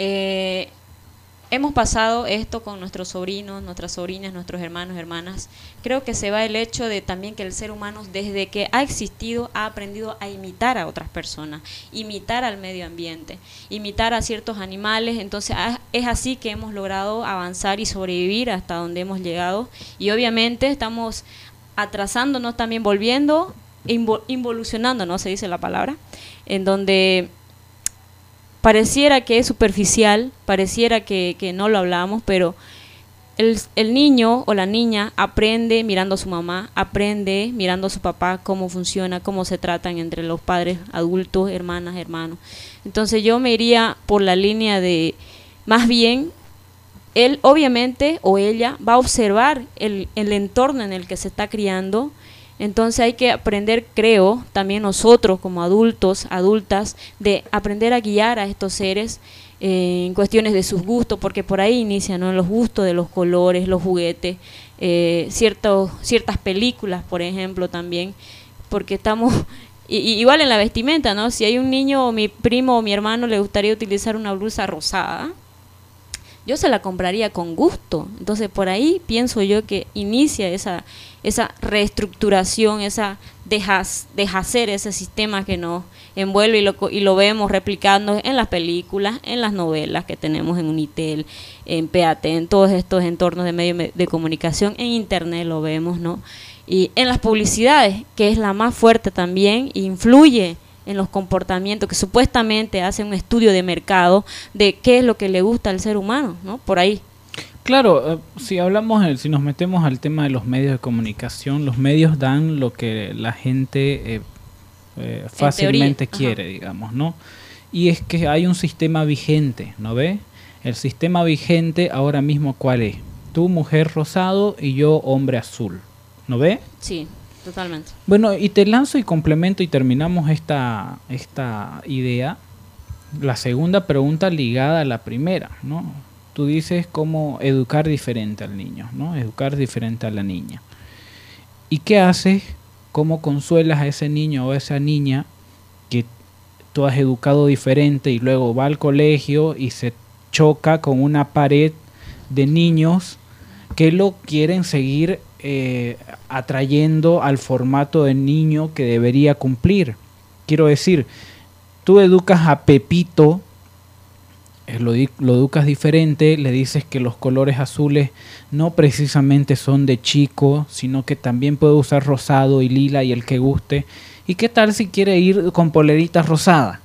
Hemos pasado esto con nuestros sobrinos, nuestras sobrinas, nuestros hermanos, hermanas. Creo que se va el hecho de también que el ser humano, desde que ha existido, ha aprendido a imitar a otras personas, imitar al medio ambiente, imitar a ciertos animales. Entonces es así que hemos logrado avanzar y sobrevivir hasta donde hemos llegado. Y obviamente estamos atrasándonos también, involucionando, ¿no se dice la palabra? En donde pareciera que es superficial, pareciera que no lo hablamos, pero el niño o la niña aprende mirando a su mamá, aprende mirando a su papá cómo funciona, cómo se tratan entre los padres, adultos, hermanas, hermanos. Entonces yo me iría por la línea de, más bien, él obviamente o ella va a observar el entorno en el que se está criando. Entonces hay que aprender, creo, también nosotros como adultos, adultas, de aprender a guiar a estos seres en cuestiones de sus gustos, porque por ahí inician, ¿no?, los gustos de los colores, los juguetes, ciertas películas, por ejemplo, también, porque estamos, igual en la vestimenta, ¿no? Si hay un niño o mi primo o mi hermano le gustaría utilizar una blusa rosada, yo se la compraría con gusto. Entonces por ahí pienso yo que inicia esa reestructuración, esa deshacer ese sistema que nos envuelve y lo vemos replicando en las películas, en las novelas que tenemos en Unitel, en PAT, en todos estos entornos de medios de comunicación, en internet lo vemos, ¿no? Y en las publicidades, que es la más fuerte también, influye en los comportamientos, que supuestamente hace un estudio de mercado de qué es lo que le gusta al ser humano, ¿no? Por ahí. Claro, si nos metemos al tema de los medios de comunicación, los medios dan lo que la gente fácilmente quiere, digamos, ¿no? Y es que hay un sistema vigente, ¿no ve? El sistema vigente ahora mismo, ¿cuál es? Tú, mujer rosado, y yo, hombre azul, ¿no ve? Sí, totalmente. Bueno, y te lanzo y complemento y terminamos esta idea. La segunda pregunta ligada a la primera, ¿no? Tú dices cómo educar diferente al niño, ¿no? Educar diferente a la niña. ¿Y qué haces? ¿Cómo consuelas a ese niño o a esa niña que tú has educado diferente y luego va al colegio y se choca con una pared de niños que lo quieren seguir atrayendo al formato de niño que debería cumplir? Quiero decir, tú educas a Pepito, lo educas diferente, le dices que los colores azules no precisamente son de chico, sino que también puede usar rosado y lila y el que guste. ¿Y qué tal si quiere ir con poleritas rosadas?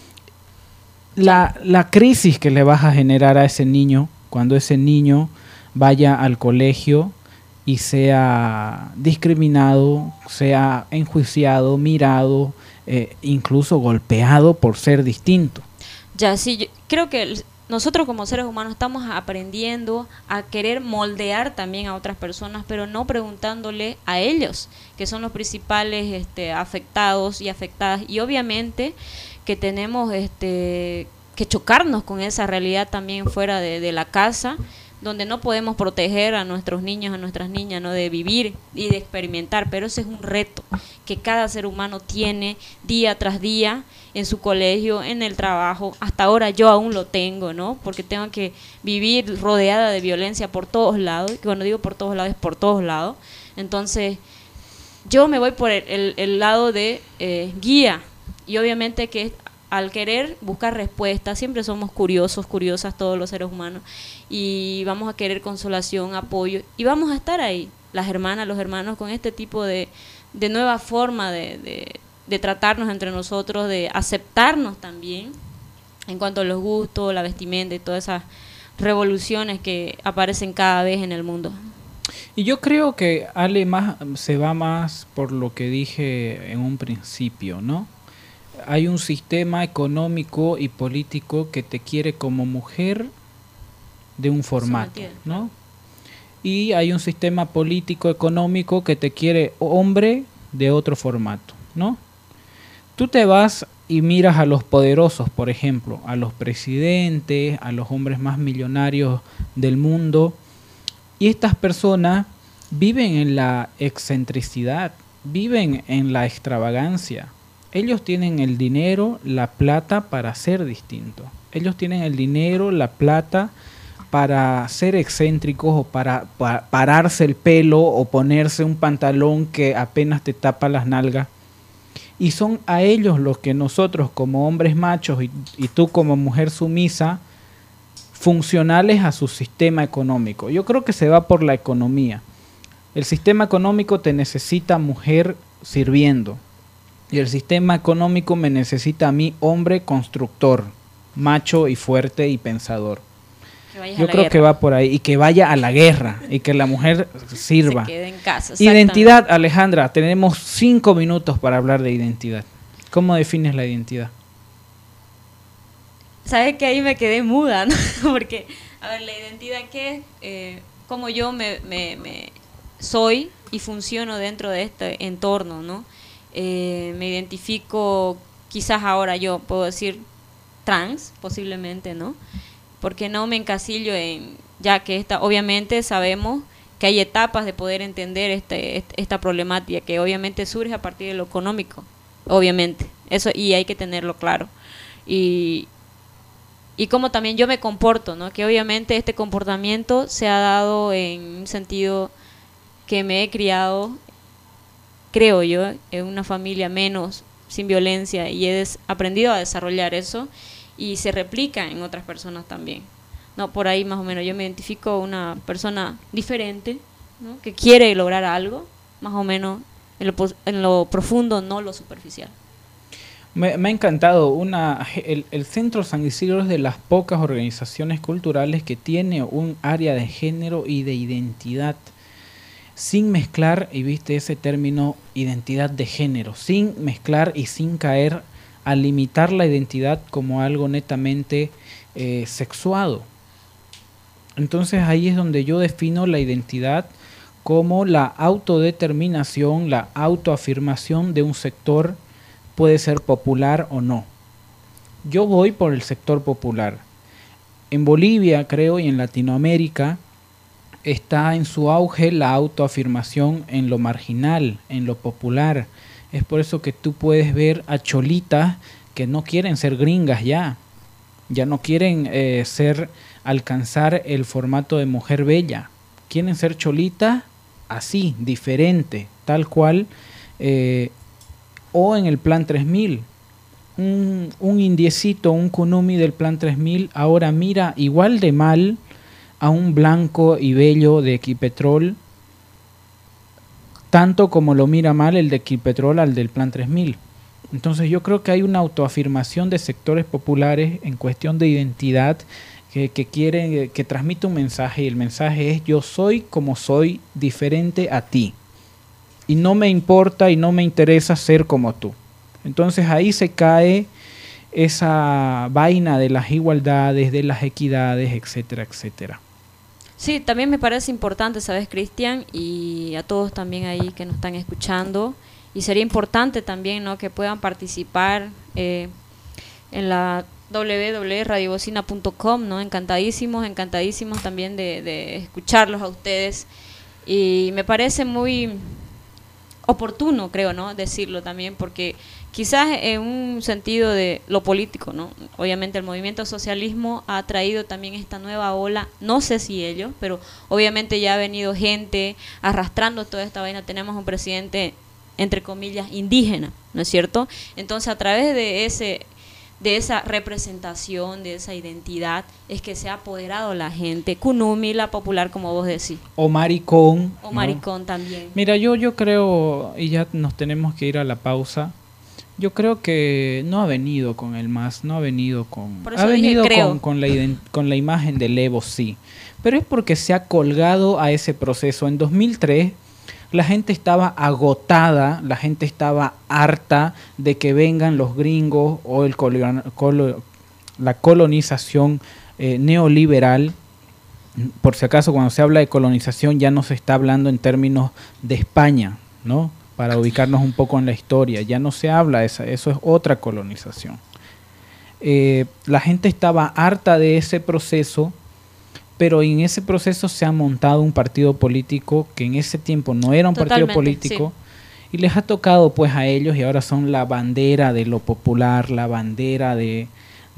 La crisis que le vas a generar a ese niño cuando ese niño vaya al colegio y sea discriminado, sea enjuiciado, mirado, incluso golpeado por ser distinto. Ya, sí, yo creo que nosotros como seres humanos estamos aprendiendo a querer moldear también a otras personas, pero no preguntándole a ellos, que son los principales afectados y afectadas. Y obviamente que tenemos que chocarnos con esa realidad también fuera de la casa, donde no podemos proteger a nuestros niños, a nuestras niñas, ¿no?, de vivir y de experimentar, pero ese es un reto que cada ser humano tiene día tras día en su colegio, en el trabajo. Hasta ahora yo aún lo tengo, ¿no?, porque tengo que vivir rodeada de violencia por todos lados, y cuando digo por todos lados es por todos lados. Entonces yo me voy por el lado de guía, y obviamente que al querer buscar respuestas, siempre somos curiosos, curiosas todos los seres humanos, y vamos a querer consolación, apoyo, y vamos a estar ahí, las hermanas, los hermanos, con este tipo de nueva forma de tratarnos entre nosotros, de aceptarnos también en cuanto a los gustos, la vestimenta y todas esas revoluciones que aparecen cada vez en el mundo. Y yo creo que Ale se va más por lo que dije en un principio, ¿no? Hay un sistema económico y político que te quiere como mujer de un formato, ¿no? Y hay un sistema político económico que te quiere hombre de otro formato, ¿no? Tú te vas y miras a los poderosos, por ejemplo, a los presidentes, a los hombres más millonarios del mundo, y estas personas viven en la excentricidad, viven en la extravagancia. Ellos tienen el dinero, la plata para ser distintos. Ellos tienen el dinero, la plata para ser excéntricos o para pararse el pelo o ponerse un pantalón que apenas te tapa las nalgas. Y son a ellos los que nosotros como hombres machos y tú como mujer sumisa, funcionales a su sistema económico. Yo creo que se va por la economía. El sistema económico te necesita mujer sirviendo. Y el sistema económico me necesita a mí, hombre constructor. macho y fuerte y pensador. Yo la creo guerra. que va por ahí, y que vaya a la guerra y que la mujer sirva. Se quede en casa. Identidad, Alejandra, tenemos 5 minutos para hablar de identidad. ¿Cómo defines la identidad? Sabes que ahí me quedé muda, ¿no? Porque, a ver, la identidad, ¿qué es? Cómo yo me soy y funciono dentro de este entorno, ¿no? Me identifico, quizás ahora yo puedo decir trans, posiblemente, ¿no? Porque no me encasillo en, ya que obviamente sabemos que hay etapas de poder entender esta problemática, que obviamente surge a partir de lo económico, obviamente, eso, y hay que tenerlo claro. Y cómo también yo me comporto, ¿no? Que obviamente este comportamiento se ha dado en un sentido que me he criado, creo yo, en una familia menos, sin violencia, y he aprendido a desarrollar eso, y se replica en otras personas también, ¿no? Por ahí más o menos yo me identifico una persona diferente, ¿no? Que quiere lograr algo, más o menos en lo profundo, no lo superficial. Me ha encantado. El Centro San Isidro es de las pocas organizaciones culturales que tiene un área de género y de identidad, sin mezclar, y viste ese término, identidad de género, sin mezclar y sin caer a limitar la identidad como algo netamente sexuado. Entonces ahí es donde yo defino la identidad como la autodeterminación, la autoafirmación de un sector, puede ser popular o no. Yo voy por el sector popular. En Bolivia, creo, y en Latinoamérica, está en su auge la autoafirmación en lo marginal, en lo popular. Es por eso que tú puedes ver a cholitas que no quieren ser gringas ya no quieren alcanzar el formato de mujer bella. Quieren ser cholitas así, diferente, tal cual, o en el Plan 3000. Un indiecito, un kunumi del Plan 3000 ahora mira igual de mal a un blanco y bello de Equipetrol, tanto como lo mira mal el de Equipetrol al del Plan 3000. Entonces yo creo que hay una autoafirmación de sectores populares en cuestión de identidad que quieren, que transmite un mensaje, y el mensaje es: yo soy como soy, diferente a ti, y no me importa y no me interesa ser como tú. Entonces ahí se cae esa vaina de las igualdades, de las equidades, etcétera, etcétera. Sí, también me parece importante, ¿sabes, Cristian? Y a todos también ahí que nos están escuchando. Y sería importante también, ¿no?, que puedan participar en la www.radiobocina.com, ¿no? Encantadísimos también de escucharlos a ustedes. Y me parece muy oportuno, creo, ¿no?, decirlo también, porque quizás en un sentido de lo político, ¿no? Obviamente el movimiento socialismo ha traído también esta nueva ola, no sé si ellos, pero obviamente ya ha venido gente arrastrando toda esta vaina. Tenemos un presidente, entre comillas, indígena, ¿no es cierto? Entonces a través de esa representación, de esa identidad, es que se ha apoderado la gente, kunumi, la popular, como vos decís. O maricón. O maricón también. Mira, yo creo, y ya nos tenemos que ir a la pausa, yo creo que no ha venido con el MAS, no ha venido con... Ha venido con la imagen del Evo, sí. Pero es porque se ha colgado a ese proceso. En 2003... la gente estaba agotada, la gente estaba harta de que vengan los gringos o la colonización neoliberal. Por si acaso, cuando se habla de colonización ya no se está hablando en términos de España, ¿no? Para ubicarnos un poco en la historia, ya no se habla de eso es otra colonización. La gente estaba harta de ese proceso, pero en ese proceso se ha montado un partido político que en ese tiempo no era un partido político, sí. Y les ha tocado pues a ellos, y ahora son la bandera de lo popular, la bandera del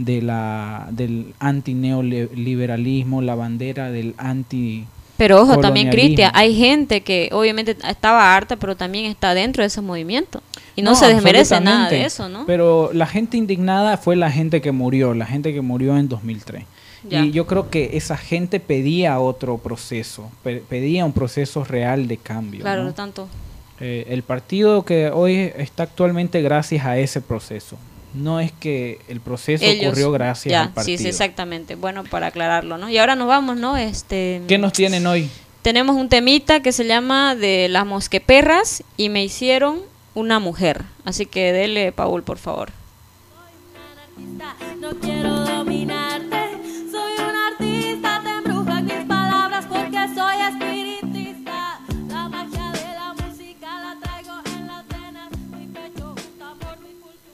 antineoliberalismo, la bandera del anti... Pero ojo, también, Cristian, hay gente que obviamente estaba harta, pero también está dentro de ese movimiento. Y no se desmerece nada de eso, ¿no? Pero la gente indignada fue la gente que murió en 2003. Ya. Y yo creo que esa gente pedía otro proceso, pedía un proceso real de cambio. Claro, ¿no? No tanto. El partido que hoy está actualmente gracias a ese proceso, No es que el proceso Ellos, ocurrió gracias ya, al partido. Sí, exactamente. Bueno, para aclararlo, ¿no? Y ahora nos vamos, ¿no? ¿Qué nos tienen hoy? Tenemos un temita que se llama de las mosqueperras y me hicieron una mujer. Así que dele, Paul, por favor. No quiero dominarte, soy un artista, te embrujan mis palabras porque soy espiritista. La magia de la música la traigo en las venas, mi pecho un tambor, mi pulso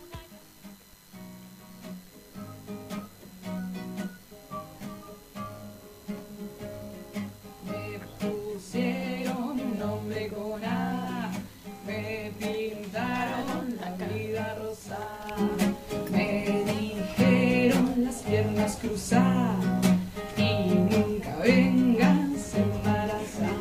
Me pusieron un nombre con A, me pintaron la vida rosada. Me dijeron las piernas cruzadas y nunca vengas embarazada.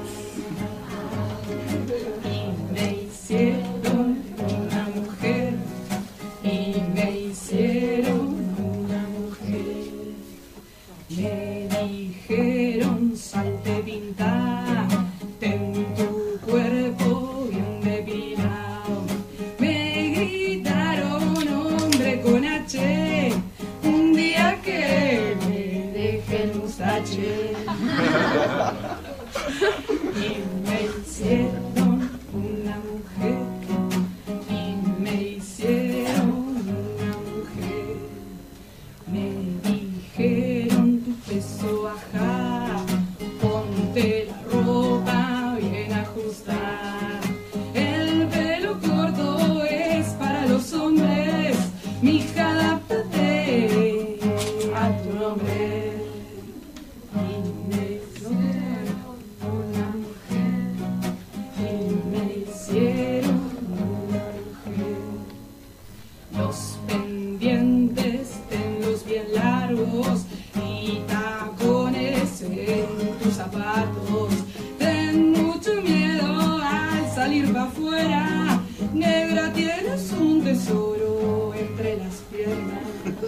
Y me hicieron una mujer, y me hicieron una mujer. Me dijeron salte pintada, ten tu cuerpo bien depilado. Me gritaron hombre con H, un día que me deje el mustache. Y me hicieron una mujer, y me hicieron una mujer. Me dijeron tu peso baja, ponte la ropa bien ajustada. El pelo corto es para los hombres, mija, adáptate a tu nombre. Y me hicieron una mujer, y me hicieron una mujer. Los pendientes tenlos bien largos y tacones en tus zapatos. Ten mucho miedo al salir pa' afuera, negra, tienes un tesoro entre las piernas.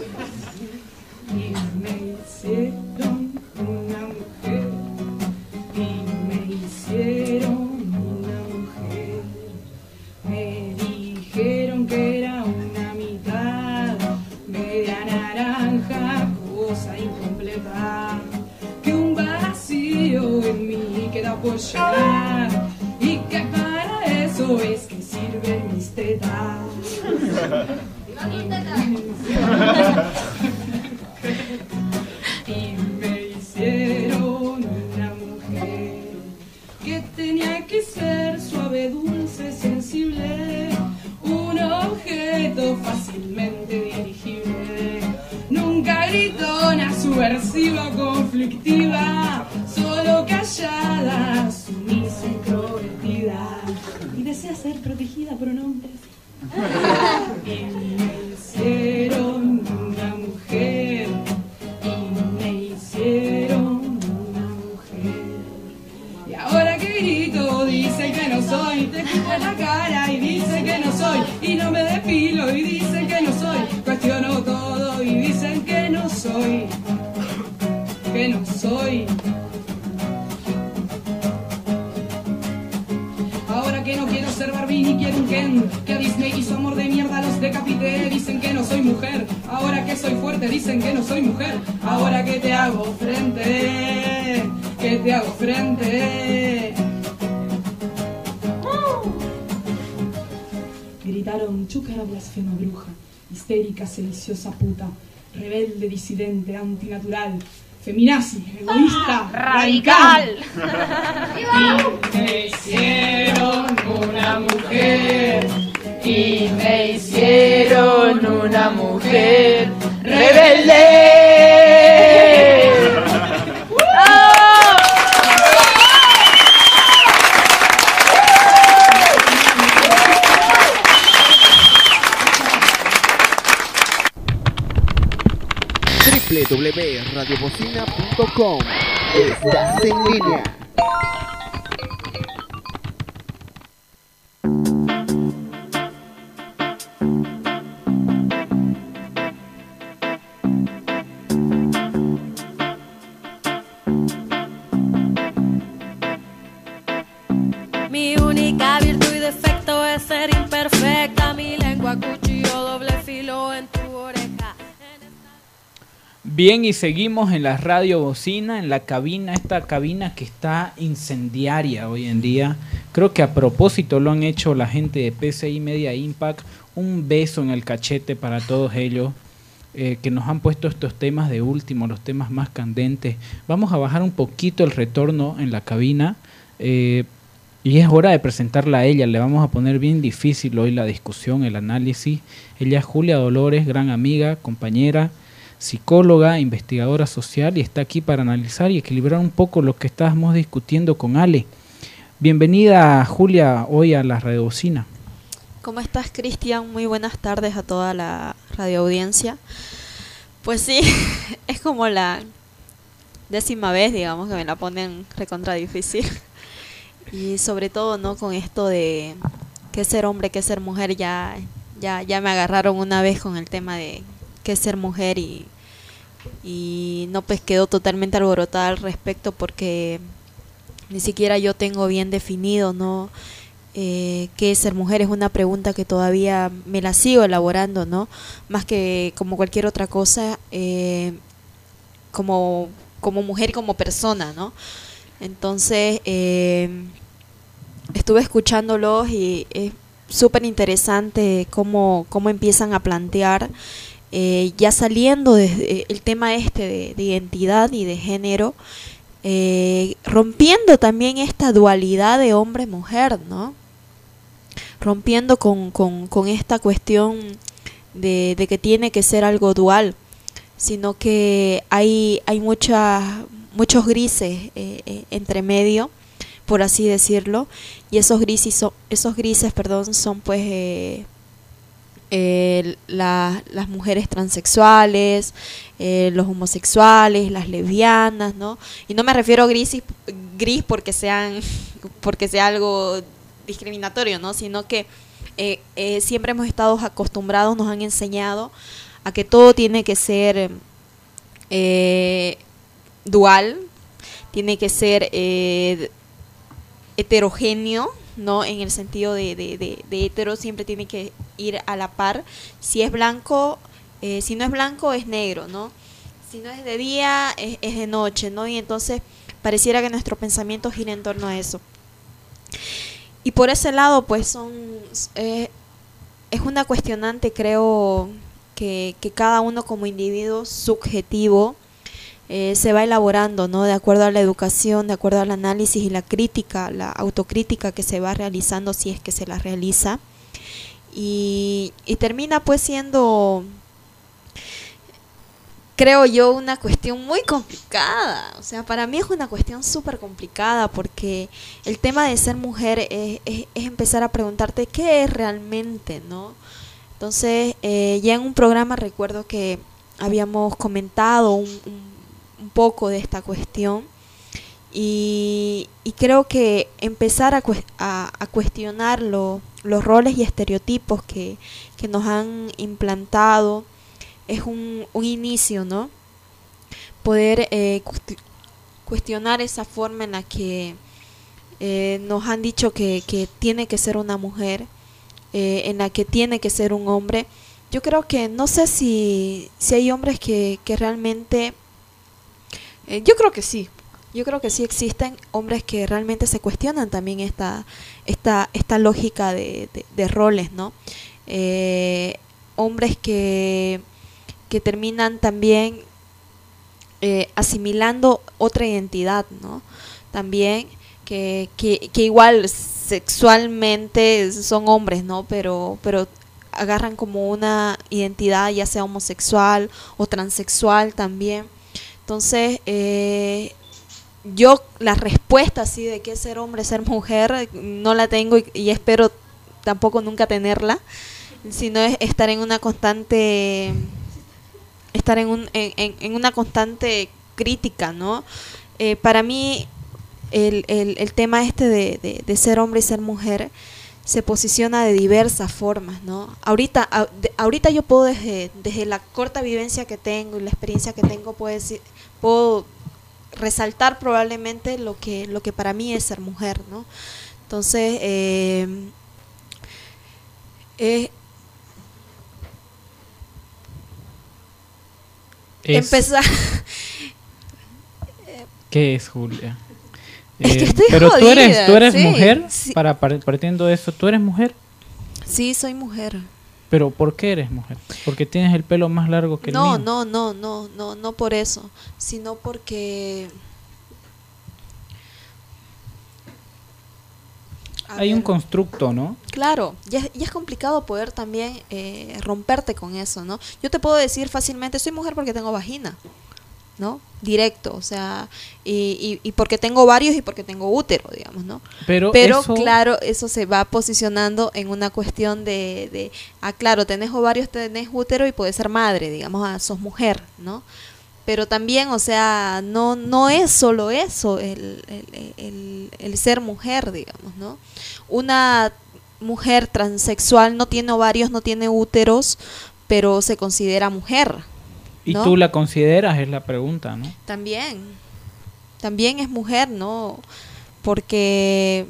Y me hicieron una mujer, y me hicieron una mujer. Me dijeron que era una mitad, media naranja, cosa incompleta, que un vacío en mí queda por llenar, y que para eso es que sirven mis tetas. Y me hicieron una mujer que tenía que ser suave, dulce, sensible, un objeto fácilmente dirigible, nunca gritona, subversiva, conflictiva, solo callada, sumisa, introvertida, y desea ser protegida por hombres. Y me hicieron una mujer, y me hicieron una mujer. Y ahora que grito, dicen que no soy, te escupo en la cara y dicen que no soy, y no me depilo y dicen que no soy, cuestiono todo y dicen que no soy, que no soy. Ahora que no quiero ser Barbie ni quiero un Ken, que a Disney hizo amor de mierda, los decapité, dicen que no soy mujer. Ahora que soy fuerte, dicen que no soy mujer. Ahora que te hago frente, que te hago frente. Gritaron chúcara, blasfema, bruja, histérica, sediciosa, puta, rebelde, disidente, antinatural, feminazi, egoísta, radical. Y me hicieron una mujer, y me hicieron una mujer rebelde. www.radiobocina.com. Estás en línea. Mi única virtud y defecto es ser imperfecta. Mi lengua cuchillo doble filo en tu Bien, y seguimos en la radio bocina, en la cabina, esta cabina que está incendiaria hoy en día. Creo que a propósito lo han hecho la gente de PCI Media Impact. Un beso en el cachete para todos ellos, que nos han puesto estos temas de último, los temas más candentes. Vamos a bajar un poquito el retorno en la cabina, y es hora de presentarla a ella. Le vamos a poner bien difícil hoy la discusión, el análisis. Ella es Julia Dolores, gran amiga, compañera, psicóloga, investigadora social, y está aquí para analizar y equilibrar un poco lo que estábamos discutiendo con Ale. Bienvenida, Julia, hoy a la Radio Bocina. ¿Cómo estás, Cristian? Muy buenas tardes a toda la radioaudiencia. Pues sí, es como la 10ª vez, digamos, que me la ponen recontra difícil. Y sobre todo, ¿no? Con esto de qué ser hombre, qué ser mujer, ya me agarraron una vez con el tema de qué ser mujer, y no, pues quedó totalmente alborotada al respecto, porque ni siquiera yo tengo bien definido, ¿no? ¿Qué es ser mujer? Es una pregunta que todavía me la sigo elaborando, ¿no? Más que como cualquier otra cosa, como mujer y como persona, ¿no? Entonces, estuve escuchándolos y es súper interesante cómo empiezan a plantear, ya saliendo desde el tema de identidad y de género, rompiendo también esta dualidad de hombre-mujer, ¿no? Rompiendo con esta cuestión de que tiene que ser algo dual, sino que hay muchos grises entre medio, por así decirlo, y esos grises son pues las mujeres transexuales, los homosexuales, las lesbianas, ¿no? Y no me refiero a gris porque sea algo discriminatorio, ¿no? Sino que siempre hemos estado acostumbrados, nos han enseñado a que todo tiene que ser dual, tiene que ser heterogéneo, ¿no? En el sentido de hetero siempre tiene que ir a la par. Si es blanco, si no es blanco es negro, ¿no? Si no es de día es de noche, ¿no? Y entonces pareciera que nuestro pensamiento gira en torno a eso. Y por ese lado, pues es una cuestionante, creo, que cada uno como individuo subjetivo se va elaborando, ¿no? De acuerdo a la educación, de acuerdo al análisis y la crítica, la autocrítica que se va realizando, si es que se la realiza, y termina pues siendo, creo yo, una cuestión muy complicada. O sea, para mí es una cuestión súper complicada, porque el tema de ser mujer es empezar a preguntarte qué es realmente, ¿no? Entonces, ya en un programa recuerdo que habíamos comentado un poco de esta cuestión, y creo que empezar a cuestionar los roles y estereotipos que nos han implantado es un inicio, ¿no? Poder cuestionar esa forma en la que nos han dicho que tiene que ser una mujer, en la que tiene que ser un hombre. Yo creo que, no sé si hay hombres que realmente, yo creo que sí existen hombres que realmente se cuestionan también esta lógica de roles, ¿no? Hombres que terminan también asimilando otra identidad, ¿no? También que igual sexualmente son hombres, ¿no? Pero agarran como una identidad, ya sea homosexual o transexual también. Entonces, yo la respuesta así de qué es ser hombre, ser mujer, no la tengo, y espero tampoco nunca tenerla, sino es estar en una constante una constante crítica, ¿no? Para mí el tema de ser hombre y ser mujer se posiciona de diversas formas, ¿no? Ahorita yo puedo, desde la corta vivencia que tengo y la experiencia que tengo, puedo resaltar probablemente lo que para mí es ser mujer, ¿no? Entonces, empezar... ¿Qué es, Julia? Es que estoy pero jodida, tú eres sí, mujer, sí. Partiendo de eso, ¿tú eres mujer? Sí, soy mujer. ¿Pero por qué eres mujer? ¿Porque tienes el pelo más largo que el mío? No por eso, sino porque... Hay un constructo, ¿no? Claro, ya es complicado poder también romperte con eso, ¿no? Yo te puedo decir fácilmente, soy mujer porque tengo vagina, ¿no? Directo, o sea, y porque tengo varios y porque tengo útero, digamos, ¿no? Pero eso... claro, eso se va posicionando en una cuestión claro, tenés ovarios, tenés útero y puedes ser madre, digamos, sos mujer, ¿no? Pero también, o sea, no es solo eso, el ser mujer, digamos, ¿no? Una mujer transexual no tiene ovarios, no tiene úteros, pero se considera mujer, ¿Y ¿no? tú la consideras? Es la pregunta, ¿no? También es mujer, ¿no? Porque...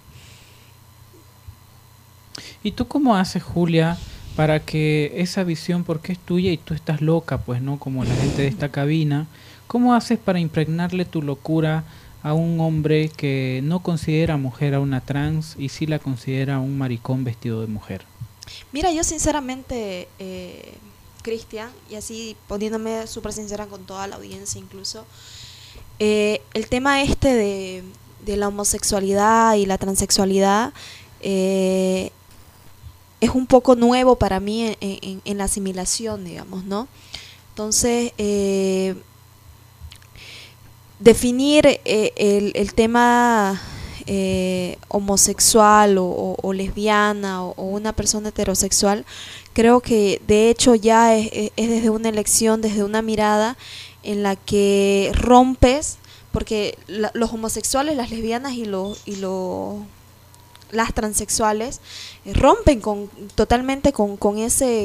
¿Y tú cómo haces, Julia, para que esa visión, porque es tuya y tú estás loca, pues, ¿no? Como la gente de esta cabina, ¿cómo haces para impregnarle tu locura a un hombre que no considera mujer a una trans y sí la considera un maricón vestido de mujer? Mira, yo sinceramente... Cristian, y así poniéndome súper sincera con toda la audiencia incluso, el tema de la homosexualidad y la transexualidad es un poco nuevo para mí en la asimilación, digamos, ¿no? Entonces, definir el tema homosexual o lesbiana o una persona heterosexual, creo que de hecho ya es desde una elección, desde una mirada en la que rompes, porque los homosexuales, las lesbianas y las transexuales rompen totalmente con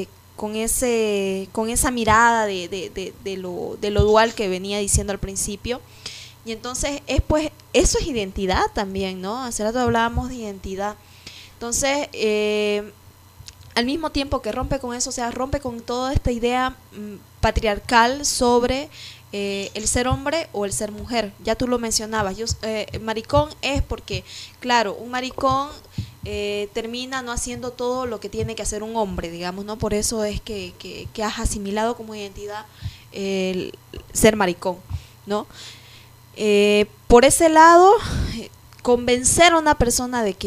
esa mirada de lo dual que venía diciendo al principio. Y entonces pues eso es identidad también, ¿no? Hace rato hablábamos de identidad. Entonces, al mismo tiempo que rompe con eso, o sea, rompe con toda esta idea patriarcal sobre el ser hombre o el ser mujer. Ya tú lo mencionabas. Maricón es porque, claro, un maricón termina no haciendo todo lo que tiene que hacer un hombre, digamos, ¿no? Por eso es que has asimilado como identidad el ser maricón, ¿no? Por ese lado, convencer a una persona de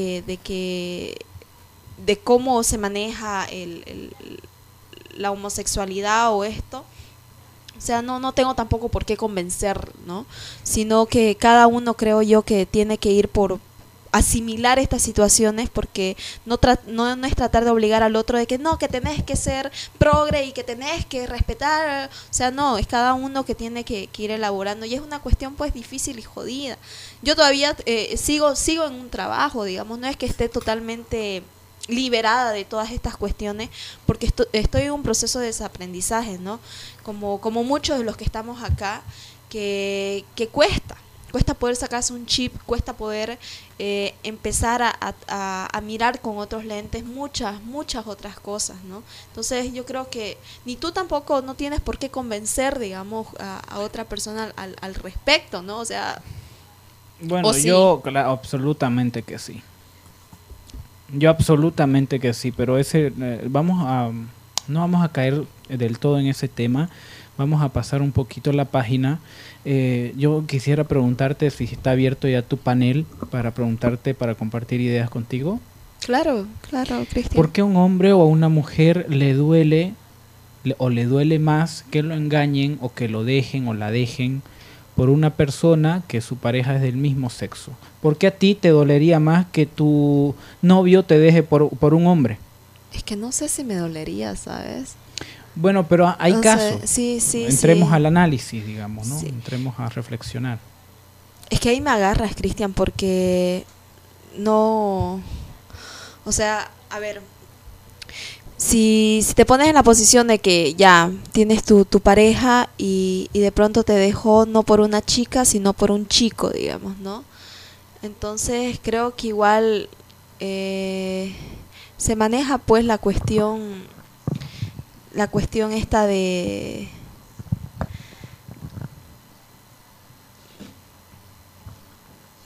cómo se maneja la homosexualidad o esto, o sea, no tengo tampoco por qué convencer, ¿no? Sino que cada uno, creo yo, que tiene que ir por asimilar estas situaciones, porque no es tratar de obligar al otro de que no, que tenés que ser progre y que tenés que respetar, o sea, no, es cada uno que tiene que ir elaborando, y es una cuestión pues difícil y jodida. Yo todavía sigo en un trabajo, digamos, no es que esté totalmente liberada de todas estas cuestiones, porque estoy en un proceso de desaprendizaje, ¿no? Como muchos de los que estamos acá, que cuesta poder sacarse un chip, cuesta poder empezar a mirar con otros lentes muchas otras cosas, ¿no? Entonces yo creo que ni tú tampoco no tienes por qué convencer, digamos, a otra persona al respecto, ¿no? O sea... Bueno, sí. Absolutamente que sí. Yo absolutamente que sí, pero no vamos a caer del todo en ese tema. Vamos a pasar un poquito la página. Yo quisiera preguntarte si está abierto ya tu panel para compartir ideas contigo. Claro, Cristian. ¿Por qué a un hombre o a una mujer le duele más que lo engañen o que lo dejen o la dejen por una persona que su pareja es del mismo sexo? ¿Por qué a ti te dolería más que tu novio te deje por un hombre? Es que no sé si me dolería, ¿sabes? Bueno, pero hay casos. Sí. Entremos al análisis, digamos, ¿no? Sí. Entremos a reflexionar. Es que ahí me agarras, Cristian, porque no... O sea, a ver, si te pones en la posición de que ya tienes tu pareja y de pronto te dejó no por una chica, sino por un chico, digamos, ¿no? Entonces creo que igual se maneja pues la cuestión esta de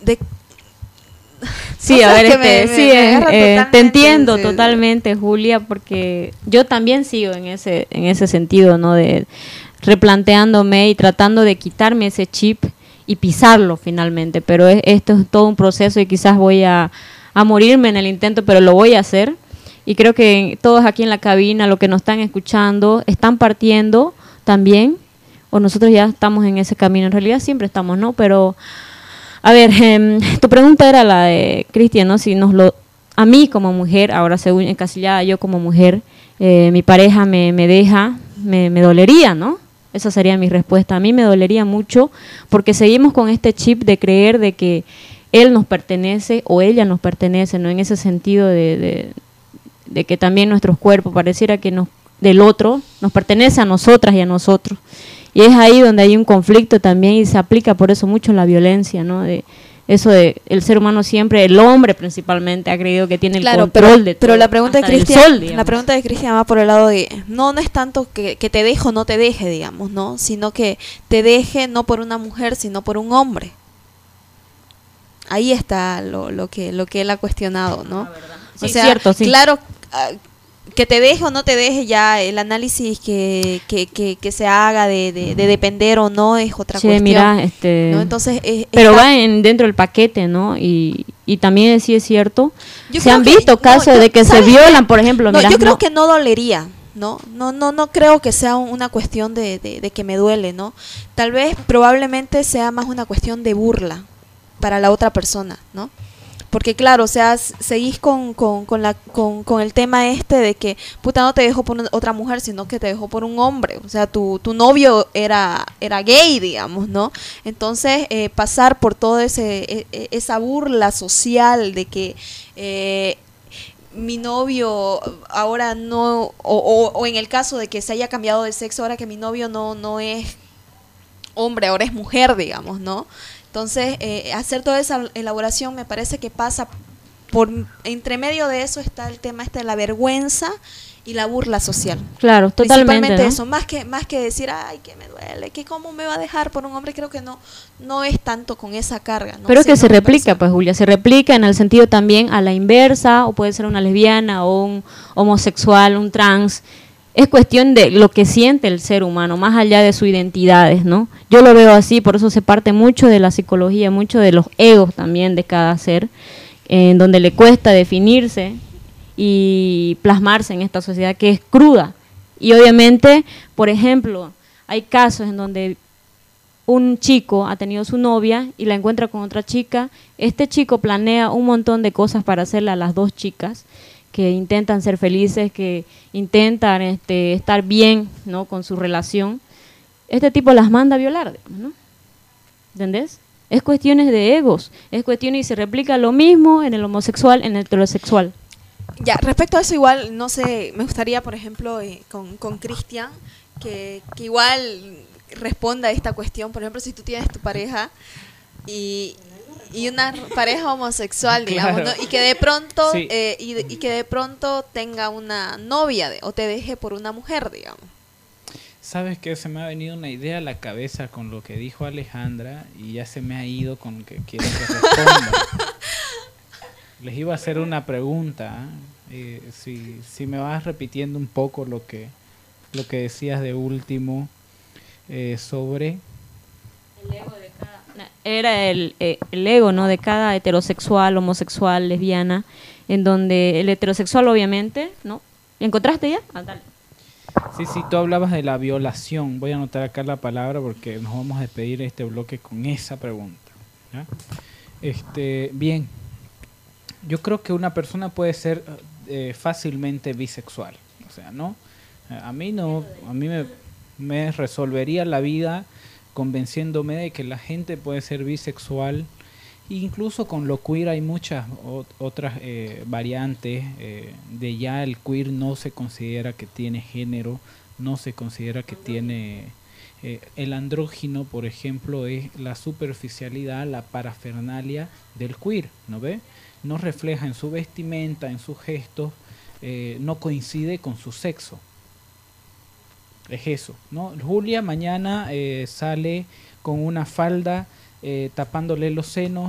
Sí, cosas a ver, que me agarran te totalmente, entiendo sí. totalmente, Julia, porque yo también sigo en ese sentido, ¿no? De replanteándome y tratando de quitarme ese chip y pisarlo finalmente, pero esto es todo un proceso y quizás voy a morirme en el intento, pero lo voy a hacer. Y creo que todos aquí en la cabina, los que nos están escuchando, están partiendo también, o nosotros ya estamos en ese camino, en realidad siempre estamos, ¿no? Pero, a ver, tu pregunta era la de Cristian, ¿no? Si a mí como mujer, ahora según encasillada yo como mujer, mi pareja me deja, me dolería, ¿no? Esa sería mi respuesta. A mí me dolería mucho porque seguimos con este chip de creer de que él nos pertenece o ella nos pertenece, ¿no? En ese sentido de que también nuestros cuerpos pareciera que del otro nos pertenece a nosotras y a nosotros. Y es ahí donde hay un conflicto también y se aplica por eso mucho la violencia, ¿no? De eso de el ser humano siempre, el hombre principalmente, ha creído que tiene el control de todo. Pero la pregunta hasta de del Cristian, sol, digamos. la pregunta de Cristian va por el lado de no es tanto que te deje o no te deje, digamos, ¿no? Sino que te deje no por una mujer, sino por un hombre. Ahí está lo que él ha cuestionado, ¿no? Sí, cierto, sí. Claro, que te deje o no te deje, ya el análisis que se haga de depender o no es otra cuestión. Mira, ¿no? Entonces, pero va dentro del paquete, ¿no? Y también sí es cierto. Yo se creo han visto casos de que se violan, por ejemplo. No, mira, yo creo que no dolería. No creo que sea una cuestión de que me duele, ¿no? Tal vez probablemente sea más una cuestión de burla para la otra persona, ¿no? Porque claro, o sea, seguís con el tema de que puta no te dejó por otra mujer, sino que te dejó por un hombre. O sea, tu novio era gay, digamos, ¿no? Entonces, pasar por todo esa burla social de que mi novio ahora no, o en el caso de que se haya cambiado de sexo, ahora que mi novio no es hombre, ahora es mujer, digamos, ¿no? Entonces, hacer toda esa elaboración me parece que pasa por entre medio de eso está el tema de la vergüenza y la burla social. Claro, totalmente. Principalmente ¿no? eso, más que decir, ay, que me duele, que cómo me va a dejar por un hombre, creo que no es tanto con esa carga, ¿no? Pero Sí, que se me replica, parece. pues Julia, se replica en el sentido también a la inversa, o puede ser una lesbiana o un homosexual, un trans. Es cuestión de lo que siente el ser humano, más allá de sus identidades, ¿no? Yo lo veo así, por eso se parte mucho de la psicología, mucho de los egos también de cada ser, en donde le cuesta definirse y plasmarse en esta sociedad que es cruda. Y obviamente, por ejemplo, hay casos en donde un chico ha tenido su novia y la encuentra con otra chica, este chico planea un montón de cosas para hacerle a las dos chicas, que intentan ser felices, que intentan estar bien, ¿no? Con su relación. Este tipo las manda a violar, ¿no? ¿Entendés? Es cuestiones de egos, es cuestiones y se replica lo mismo en el homosexual, en el heterosexual. Ya, respecto a eso igual, no sé, me gustaría, por ejemplo, con Cristian, que igual responda a esta cuestión. Por ejemplo, si tú tienes tu pareja y una pareja homosexual, digamos, Claro. ¿no? Y que de pronto Sí. y que de pronto tenga una novia o te deje por una mujer, digamos. ¿Sabes qué? Se me ha venido una idea a la cabeza con lo que dijo Alejandra y ya se me ha ido con que quiero que responda. Les iba a hacer una pregunta, si me vas repitiendo un poco lo que decías de último sobre... Era el ego, ¿no? De cada heterosexual, homosexual, lesbiana, en donde el heterosexual obviamente, ¿no? ¿Encontraste ya? Ah, dale. Sí, tú hablabas de la violación. Voy a anotar acá la palabra porque nos vamos a despedir este bloque con esa pregunta, ¿ya? Bien, yo creo que una persona puede ser fácilmente bisexual, o sea, ¿no? A mí me resolvería la vida convenciéndome de que la gente puede ser bisexual. Incluso con lo queer hay muchas otras variantes. De ya el queer no se considera que tiene género, no se considera que tiene... el andrógino, por ejemplo, es la superficialidad, la parafernalia del queer, ¿no ve? No refleja en su vestimenta, en sus gestos, no coincide con su sexo. Es eso, ¿no? Julia mañana sale con una falda tapándole los senos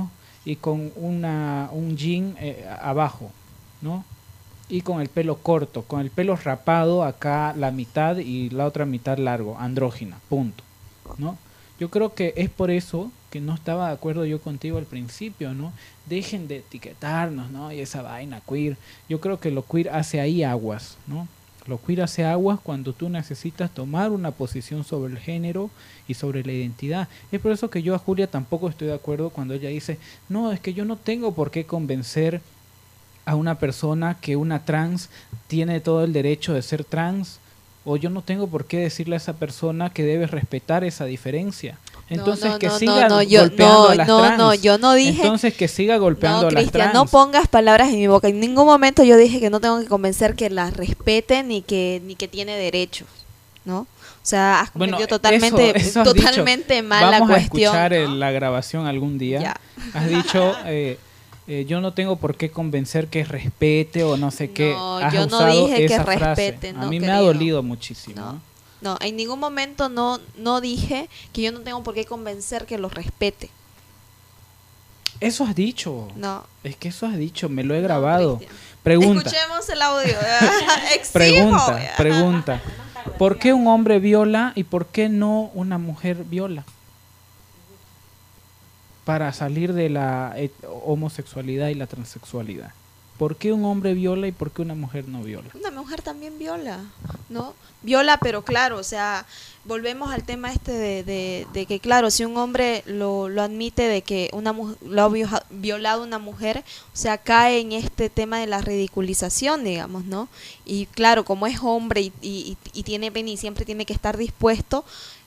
y con un jean abajo, ¿no? Y con el pelo corto, con el pelo rapado acá la mitad y la otra mitad largo, andrógina, punto, ¿no? Yo creo que es por eso que no estaba de acuerdo yo contigo al principio, ¿no? Dejen de etiquetarnos, ¿no? Y esa vaina queer. Yo creo que lo queer hace ahí aguas, ¿no? Lo queer hace aguas cuando tú necesitas tomar una posición sobre el género y sobre la identidad. Es por eso que yo a Julia tampoco estoy de acuerdo cuando ella dice, no, es que yo no tengo por qué convencer a una persona que una trans tiene todo el derecho de ser trans, o yo no tengo por qué decirle a esa persona que debe respetar esa diferencia. Entonces siga golpeando a las trans. Yo no dije. Entonces que siga golpeando a las Cristian, trans. no pongas palabras en mi boca. En ningún momento yo dije que no tengo que convencer que las respete ni que tiene derechos, ¿no? O sea, has comprendido totalmente eso mal la cuestión. Vamos a escuchar la grabación algún día. Ya. Has dicho, yo no tengo por qué convencer que respete o no sé qué. No, yo no dije que respete. A mí me ha dolido muchísimo. No, en ningún momento no dije que yo no tengo por qué convencer que lo respete. Eso has dicho. No. Es que eso has dicho, me lo he grabado. Pregunta. Escuchemos el audio. Pregunta. ¿Por qué un hombre viola y por qué no una mujer viola? Para salir de la homosexualidad y la transexualidad. ¿Por qué un hombre viola y por qué una mujer no viola? Una mujer también viola, ¿no? Viola, pero claro, o sea, volvemos al tema de que, claro, si un hombre lo admite de que lo ha violado una mujer, o sea, cae en este tema de la ridiculización, digamos, ¿no? Y claro, como es hombre y tiene pene y siempre tiene que estar dispuesto,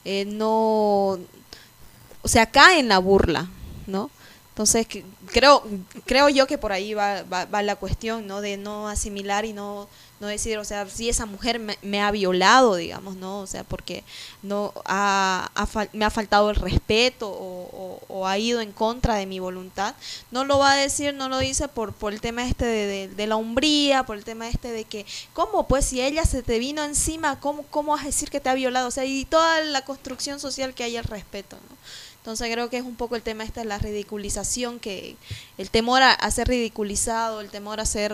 o sea, cae en la burla, ¿no? Entonces creo yo que por ahí va la cuestión, ¿no? De no asimilar y no decir, o sea, si esa mujer me ha violado, digamos, ¿no? O sea, porque no me ha faltado el respeto o ha ido en contra de mi voluntad. No lo va a decir, no lo dice por el tema de la hombría, por el tema de que, ¿cómo? Pues si ella se te vino encima, ¿cómo vas a decir que te ha violado? O sea, y toda la construcción social que hay al respeto, ¿no? Entonces creo que es un poco el tema de la ridiculización, que el temor a ser ridiculizado, el temor a ser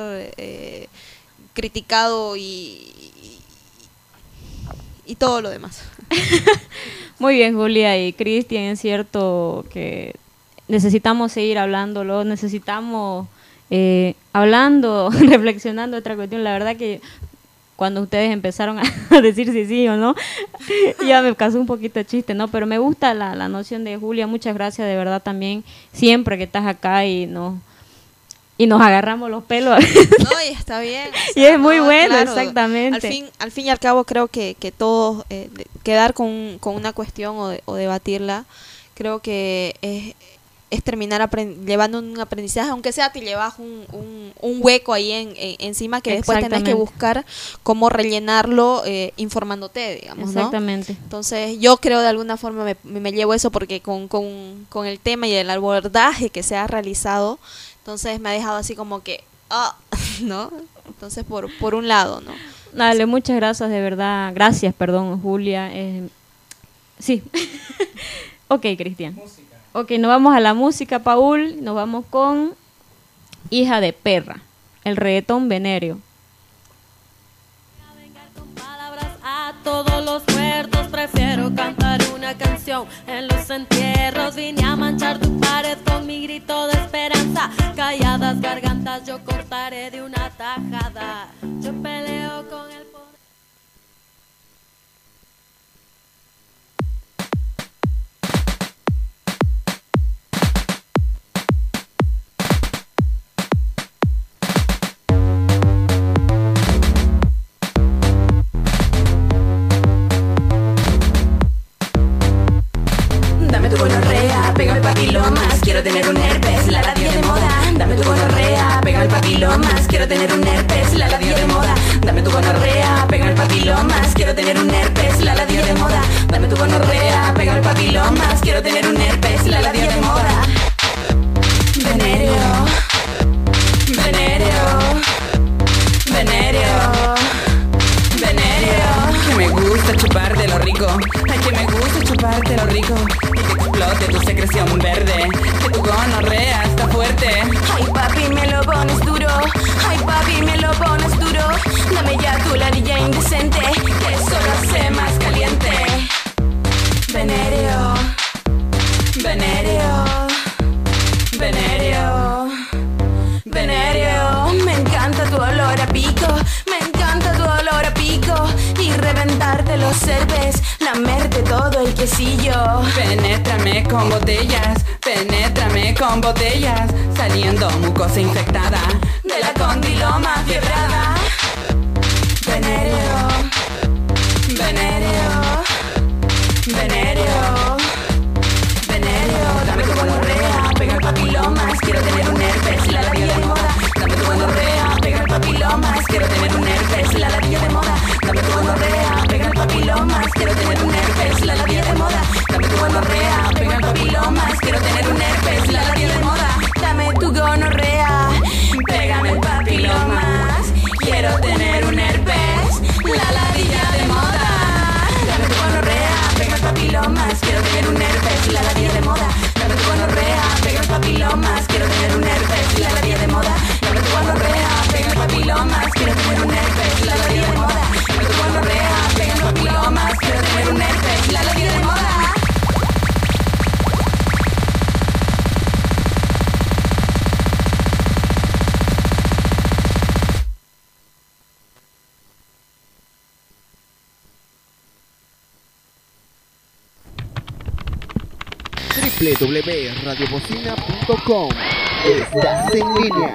criticado y todo lo demás. Muy bien, Julia y Cristian, es cierto que necesitamos seguir hablándolo, necesitamos hablando, reflexionando otra cuestión. La verdad que cuando ustedes empezaron a decir sí o no, ya me causó un poquito de chiste, ¿no? Pero me gusta la noción de Julia. Muchas gracias de verdad también, siempre que estás acá y nos agarramos los pelos. No, y está bien. O sea, y es muy bueno, claro, exactamente. Al fin y al cabo creo que todos, quedar con una cuestión o debatirla, creo que es terminar llevando un aprendizaje, aunque sea te llevas un hueco ahí encima que después tenés que buscar cómo rellenarlo informándote, digamos, exactamente, ¿no? Entonces yo creo de alguna forma me llevo eso porque con el tema y el abordaje que se ha realizado, entonces me ha dejado así como que, ¿no? Entonces por un lado, ¿no? Dale, muchas gracias, de verdad. Gracias, perdón, Julia. Sí. Ok, Cristian. Ok, nos vamos a la música, Paul. Nos vamos con Hija de Perra, el reggaetón venéreo. A todos los muertos prefiero cantar una canción. En los entierros vine a manchar tu pared con mi grito de esperanza. Calladas gargantas yo cortaré de una tajada. Yo peleo con el poder. Dame tu gonorrea, pégame papilomas, quiero tener un herpes, la labial de moda. Dame tu gonorrea, pégame papilomas, quiero tener un herpes, la labial de moda. Dame tu gonorrea, pégame papilomas, quiero tener un herpes, la labial de moda. Dame tu gonorrea, pégame papilomas, quiero tener un herpes, la labial de moda. Venéreo, venéreo, venéreo, venéreo. Que me gusta chuparte lo rico, ay que me gusta chuparte lo rico. Y que explote tu secreción verde, que tu gonorrea está fuera. Penétrame con botellas, penétrame con botellas, saliendo mucosa infectada de la condiloma fiebrada. Venéreo, venéreo, venéreo, venéreo, dame tu gonorrea, pega el papilomas, quiero tener un herpes, la ladilla de moda. Dame tu gonorrea, pega el papilomas, quiero tener un herpes, la ladilla de moda. Dame tu gonorrea, pega el papilomas, quiero tener un herpes, la ladilla de moda. Dame tu gonorrea, pega el papilomas, quiero tener un herpes, la ladilla de moda. Dame tu gonorrea, pégame el papilomas, quiero tener un herpes, la ladilla de moda. Dame tu gonorrea, pega el papilomas, quiero tener un herpes, la ladilla de moda. Dame tu gonorrea, pega el papilomas, quiero tener un herpes, la ladilla de moda. Dame tu gonorrea, pega el papilomas, quiero tener un herpes, la ladilla de moda. Dame tu gonorrea, pega el papilomas, quiero tener un herpes, la ladilla de moda. www.radiobocina.com. Estás en línea.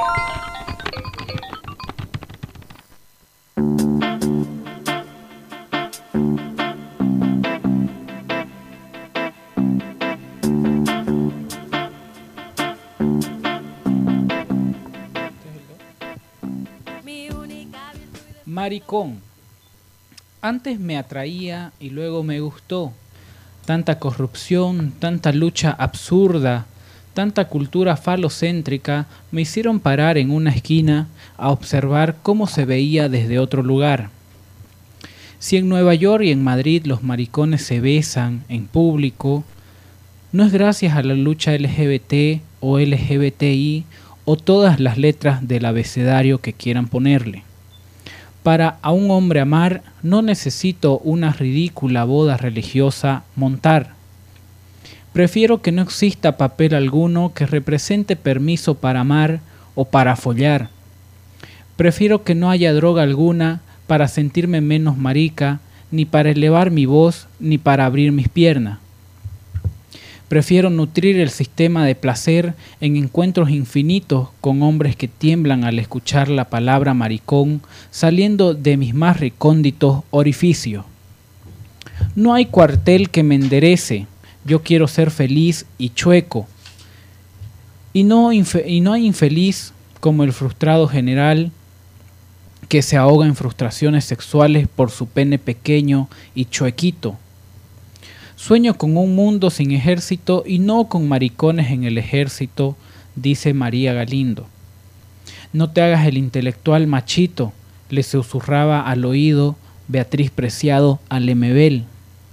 Maricón. Antes me atraía y luego me gustó. Tanta corrupción, tanta lucha absurda, tanta cultura falocéntrica me hicieron parar en una esquina a observar cómo se veía desde otro lugar. Si en Nueva York y en Madrid los maricones se besan en público, no es gracias a la lucha LGBT o LGBTI o todas las letras del abecedario que quieran ponerle. Para a un hombre amar no necesito una ridícula boda religiosa montar. Prefiero que no exista papel alguno que represente permiso para amar o para follar. Prefiero que no haya droga alguna para sentirme menos marica, ni para elevar mi voz, ni para abrir mis piernas. Prefiero nutrir el sistema de placer en encuentros infinitos con hombres que tiemblan al escuchar la palabra maricón saliendo de mis más recónditos orificios. No hay cuartel que me enderece, yo quiero ser feliz y chueco. Y no hay infeliz como el frustrado general que se ahoga en frustraciones sexuales por su pene pequeño y chuequito. Sueño con un mundo sin ejército y no con maricones en el ejército, dice María Galindo. No te hagas el intelectual machito, le susurraba al oído Beatriz Preciado a Lemebel.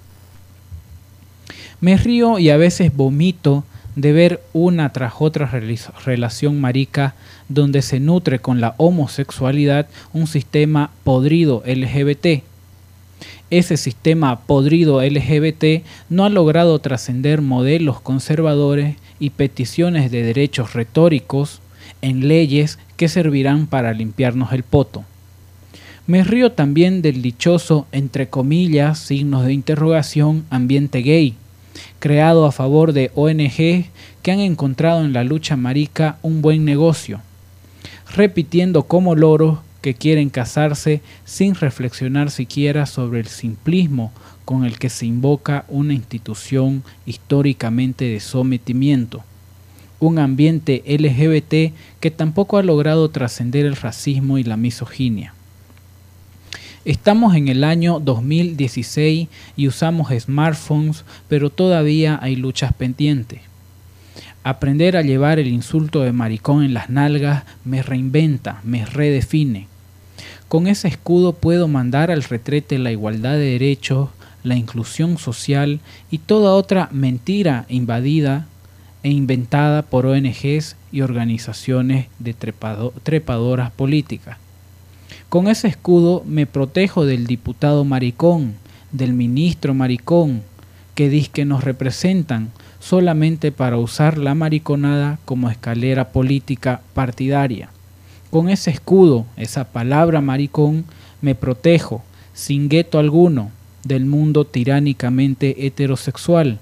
Me río y a veces vomito de ver una tras otra relación marica donde se nutre con la homosexualidad un sistema podrido LGBT. Ese sistema podrido LGBT no ha logrado trascender modelos conservadores y peticiones de derechos retóricos en leyes que servirán para limpiarnos el poto. Me río también del dichoso, entre comillas, signos de interrogación, ambiente gay, creado a favor de ONG que han encontrado en la lucha marica un buen negocio, repitiendo como loros que quieren casarse sin reflexionar siquiera sobre el simplismo con el que se invoca una institución históricamente de sometimiento, un ambiente LGBT que tampoco ha logrado trascender el racismo y la misoginia. Estamos en el año 2016 y usamos smartphones, pero todavía hay luchas pendientes. Aprender a llevar el insulto de maricón en las nalgas me reinventa, me redefine. Con ese escudo puedo mandar al retrete la igualdad de derechos, la inclusión social y toda otra mentira invadida e inventada por ONGs y organizaciones de trepadoras políticas. Con ese escudo me protejo del diputado maricón, del ministro maricón, que dizque nos representan solamente para usar la mariconada como escalera política partidaria. Con ese escudo, esa palabra maricón, me protejo, sin gueto alguno, del mundo tiránicamente heterosexual,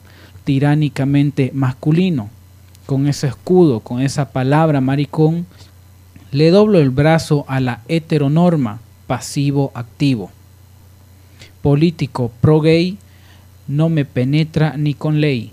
tiránicamente masculino. Con ese escudo, con esa palabra maricón, le doblo el brazo a la heteronorma pasivo-activo. Político pro-gay no me penetra ni con ley.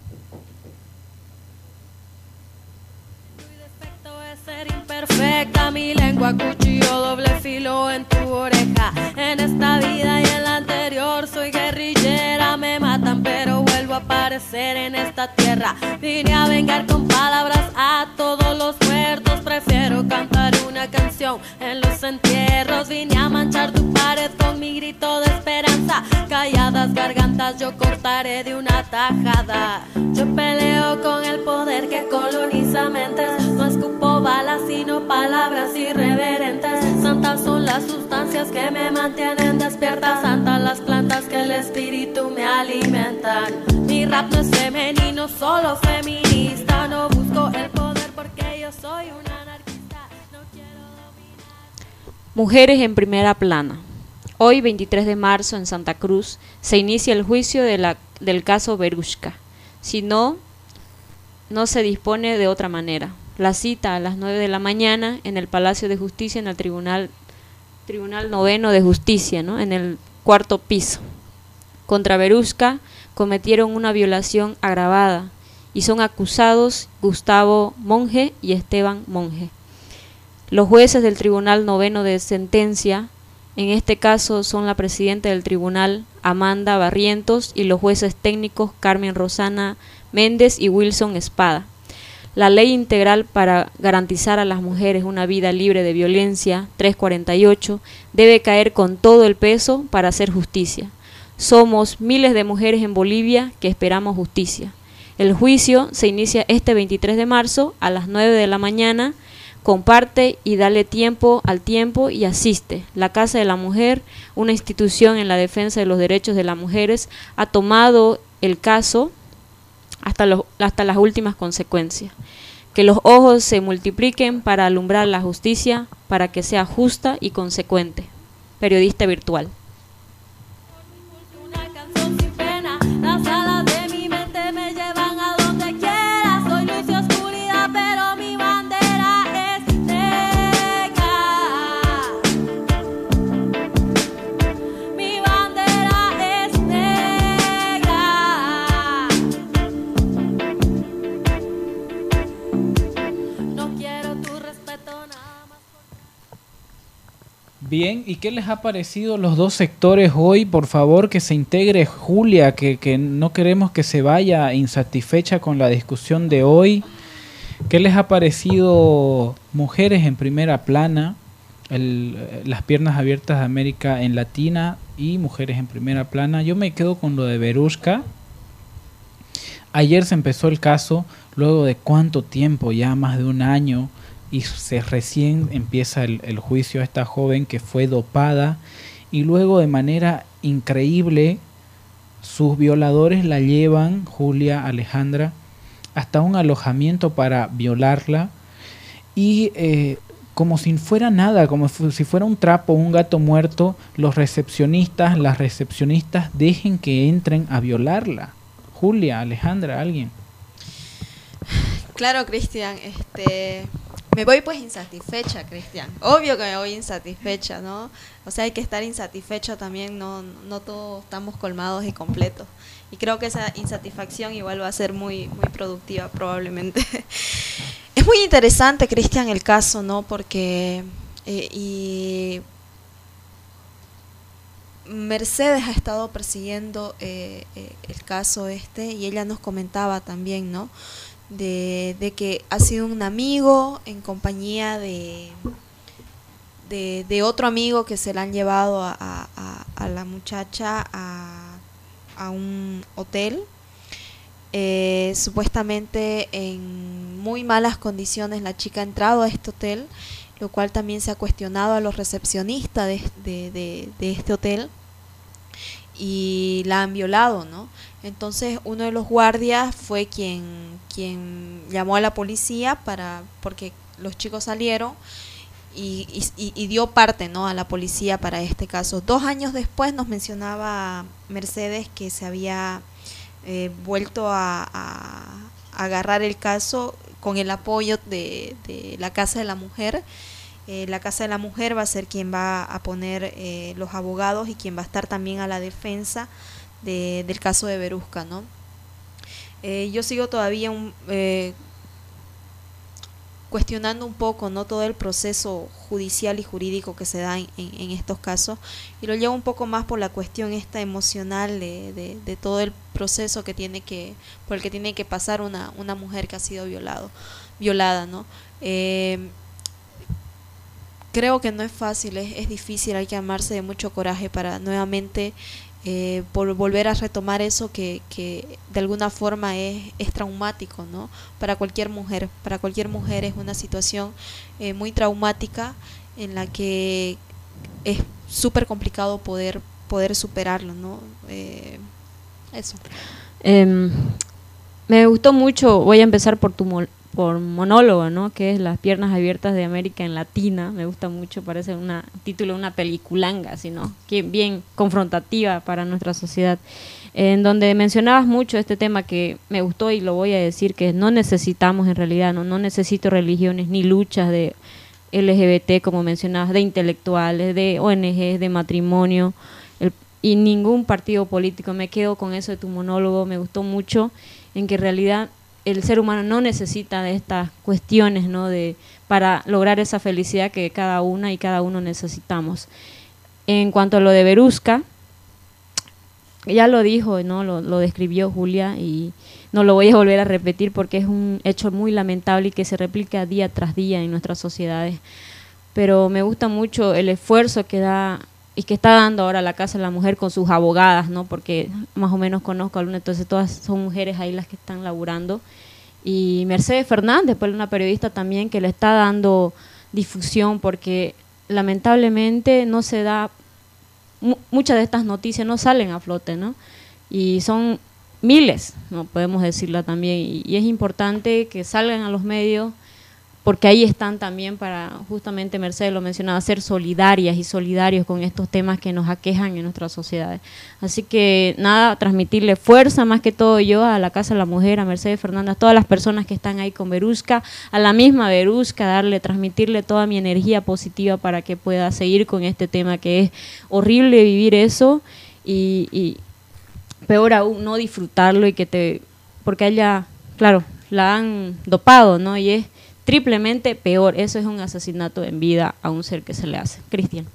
Perfecta, mi lengua cuchillo doble filo en tu oreja. En esta vida y en la anterior soy guerrillera. Me matan pero vuelvo a aparecer en esta tierra. Vine a vengar con palabras a todos los muertos. Prefiero cantar una canción en los entierros. Vine a manchar tu pared con mi grito de esperanza. Calladas gargantas yo cortaré de una tajada. Yo peleo con el poder que coloniza mentes. No escupo balas sino palabras irreverentes. Santas son las sustancias que me mantienen despierta. Santas las plantas que el espíritu me alimentan. Mi rap no es femenino, solo feminista. No busco el poder porque yo soy una anarquista. No quiero dominar. Mujeres en primera plana. Hoy, 23 de marzo, en Santa Cruz, se inicia el juicio del caso Verushka. Si no se dispone de otra manera. La cita a las 9 de la mañana en el Palacio de Justicia, en el Tribunal Noveno de Justicia, ¿no? En el 4º piso. Contra Verushka cometieron una violación agravada y son acusados Gustavo Monge y Esteban Monge. Los jueces del Tribunal Noveno de Sentencia, en este caso, son la presidenta del tribunal, Amanda Barrientos, y los jueces técnicos Carmen Rosana Méndez y Wilson Espada. La Ley Integral para garantizar a las mujeres una vida libre de violencia, 348, debe caer con todo el peso para hacer justicia. Somos miles de mujeres en Bolivia que esperamos justicia. El juicio se inicia este 23 de marzo a las 9 de la mañana. Comparte y dale tiempo al tiempo y asiste. La Casa de la Mujer, una institución en la defensa de los derechos de las mujeres, ha tomado el caso hasta las últimas consecuencias. Que los ojos se multipliquen para alumbrar la justicia, para que sea justa y consecuente. Periodista virtual. Las alas de mi mente me llevan a donde quiera. Soy luz y oscuridad, pero mi bandera es negra. Mi bandera es negra. No quiero tu respeto nada más. Bien, ¿y qué les ha parecido los dos sectores hoy? Por favor, que se integre Julia, que no queremos que se vaya insatisfecha con la discusión de hoy. ¿Qué les ha parecido Mujeres en Primera Plana, las piernas abiertas de América en Latina y Mujeres en Primera Plana? Yo me quedo con lo de Verushka. Ayer se empezó el caso, luego de cuánto tiempo, ya más de un año, y recién empieza el juicio a esta joven que fue dopada y luego de manera increíble sus violadores la llevan, Julia, Alejandra, hasta un alojamiento para violarla y como si fuera nada, como si fuera un trapo, un gato muerto, las recepcionistas dejen que entren a violarla. Julia, Alejandra, alguien. Claro, Cristian, me voy pues insatisfecha, Cristian. Obvio que me voy insatisfecha, ¿no? O sea, hay que estar insatisfecho también, no todos estamos colmados y completos. Y creo que esa insatisfacción igual va a ser muy, muy productiva probablemente. Es muy interesante, Cristian, el caso, ¿no? Porque y Mercedes ha estado persiguiendo el caso y ella nos comentaba también, ¿no? De que ha sido un amigo en compañía de otro amigo que se la han llevado a la muchacha a un hotel, supuestamente en muy malas condiciones. La chica ha entrado a este hotel, lo cual también se ha cuestionado a los recepcionistas de este hotel y la han violado, ¿no? Entonces uno de los guardias fue quien llamó a la policía porque los chicos salieron y dio parte, ¿no?, a la policía para este caso. 2 años después nos mencionaba Mercedes que se había vuelto a agarrar el caso con el apoyo de la Casa de la Mujer. La Casa de la Mujer va a ser quien va a poner los abogados y quien va a estar también a la defensa del caso de Berusca, ¿no? Yo sigo todavía cuestionando un poco, ¿no?, todo el proceso judicial y jurídico que se da en estos casos, y lo llevo un poco más por la cuestión esta emocional de todo el proceso por el que tiene que pasar una mujer que ha sido violada, ¿no? Creo que no es fácil, es difícil, hay que armarse de mucho coraje para nuevamente por volver a retomar eso que de alguna forma es traumático, ¿no? Para cualquier mujer es una situación muy traumática en la que es súper complicado poder superarlo, ¿no? Eso. Me gustó mucho, voy a empezar por monólogo, ¿no?, que es Las piernas abiertas de América en Latina. Me gusta mucho, parece un título de una peliculanga, así, ¿no?, que bien confrontativa para nuestra sociedad, en donde mencionabas mucho este tema que me gustó y lo voy a decir, que no necesitamos en realidad, no necesito religiones ni luchas de LGBT, como mencionabas, de intelectuales, de ONGs, de matrimonio, y ningún partido político. Me quedo con eso de tu monólogo, me gustó mucho, en que en realidad el ser humano no necesita de estas cuestiones, ¿no?, para lograr esa felicidad que cada una y cada uno necesitamos. En cuanto a lo de Berusca, ya lo dijo, ¿no?, lo describió Julia, y no lo voy a volver a repetir porque es un hecho muy lamentable y que se replica día tras día en nuestras sociedades. Pero me gusta mucho el esfuerzo que da y que está dando ahora la Casa de la Mujer con sus abogadas, ¿no?, porque más o menos conozco algunas, entonces todas son mujeres ahí las que están laburando, y Mercedes Fernández, pues una periodista también que le está dando difusión, porque lamentablemente no se da, muchas de estas noticias no salen a flote, ¿no?, y son miles, no podemos decirla también, y es importante que salgan a los medios, porque ahí están también para, justamente Mercedes lo mencionaba, ser solidarias y solidarios con estos temas que nos aquejan en nuestras sociedades. Así que nada, transmitirle fuerza más que todo yo a la Casa de la Mujer, a Mercedes Fernández, a todas las personas que están ahí con Berusca, a la misma Berusca, transmitirle toda mi energía positiva para que pueda seguir con este tema, que es horrible vivir eso y peor aún no disfrutarlo, y porque a ella, claro, la han dopado, ¿no?, y es triplemente peor. Eso es un asesinato en vida a un ser que se le hace. Cristian.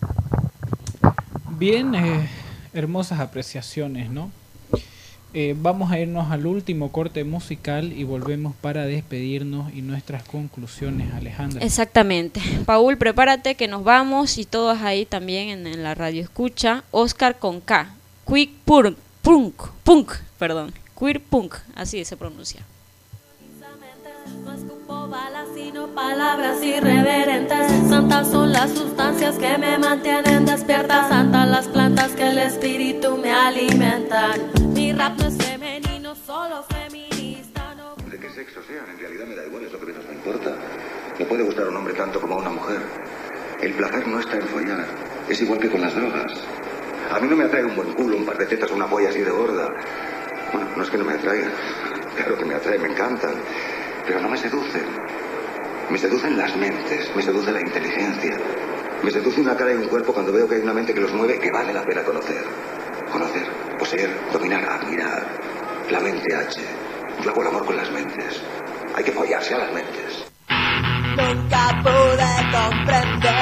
Bien, hermosas apreciaciones, ¿no? Vamos a irnos al último corte musical y volvemos para despedirnos y nuestras conclusiones, Alejandra. Exactamente. Paul, prepárate que nos vamos, y todos ahí también en la radio escucha. Oscar con K. Queer Punk, así se pronuncia. No escupo balas sino palabras irreverentes. Santas son las sustancias que me mantienen despierta. Santas las plantas que el espíritu me alimentan. Mi rap no es femenino, solo feminista, no. De qué sexo sean, en realidad me da igual, es lo que menos me importa. Me puede gustar un hombre tanto como a una mujer. El placer no está en follar, es igual que con las drogas. A mí no me atrae un buen culo, un par de tetas o una polla así de gorda. Bueno, no es que no me atraigan, claro que me atrae, me encantan. Pero no me seducen. Me seducen las mentes, me seduce la inteligencia. Me seduce una cara y un cuerpo cuando veo que hay una mente que los mueve que vale la pena conocer. Conocer, poseer, dominar, admirar. La mente H. Yo hago el amor con las mentes. Hay que follarse a las mentes. Nunca pude comprender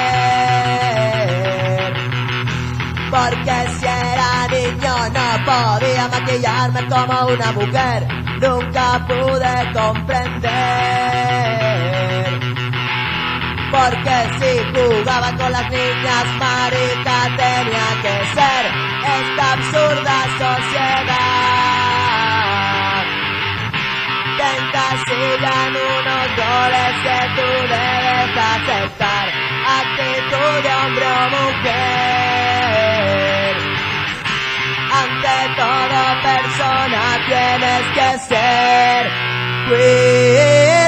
porque si era niño no podía maquillarme como una mujer. Nunca pude comprender porque si jugaba con las niñas marica tenía que ser esta absurda sociedad que encasillan unos roles que tú debes aceptar, actitud de hombre o mujer. Ante todo persona tienes que ser queer.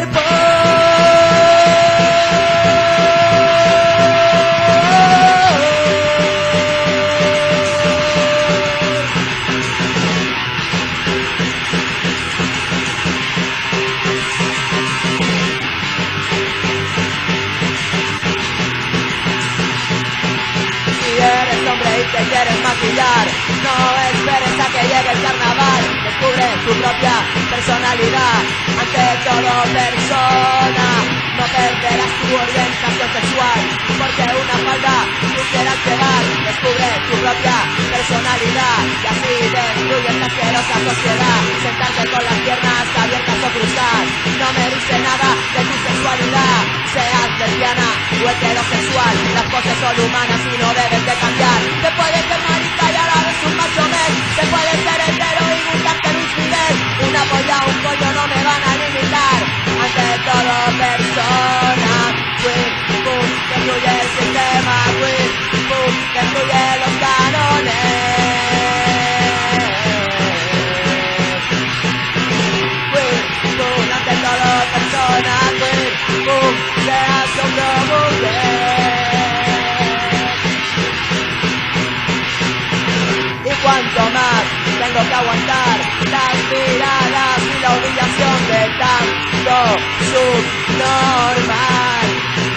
te quieren maquillar. No esperes a que llegue el carnaval. Descubre tu propia personalidad. Ante todo persona, no perderás tu orientación sexual, porque una falda tú quieras llevar. Descubre tu propia personalidad y así destruye esta asquerosa sociedad. Sentarte con las piernas abiertas o cruzar no me dice nada de tu sexualidad. Seas lesbiana o heterosexual, las cosas son humanas y no deben de cambiar. Te puedes ser marica y a la vez un macho men. Te puedes ser hetero y gustarte un infidel. Una polla, un pollo no me van a limitar. Ante todo persona, queer, boom, destruye el sistema, queer, boom, destruye los cánones. Queer, boom, ante todo persona, queer, boom, seas hombre o mujer. Y cuanto más tengo que aguantar las miradas y la humillación de tanto subnormal.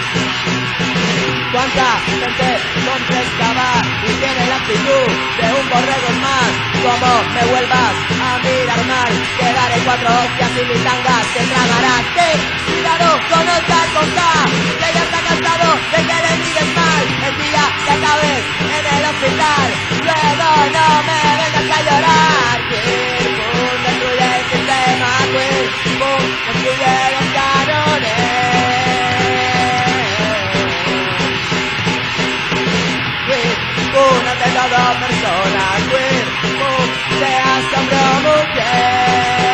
Cuánta gente contestaba y tiene la actitud de un borrego más. Como me vuelvas a mirar mal, te daré 4 hostias y mis tangas te tragarás. Cuidado con el K, que ya está cansado de que le mires mal. El día que acabes en el hospital, luego no me vengas a llorar. Queer, boom, destruye el sistema, queer, boom, destruye los cánones. Queer, boom, ante toda persona, queer, boom, seas hombre o mujer.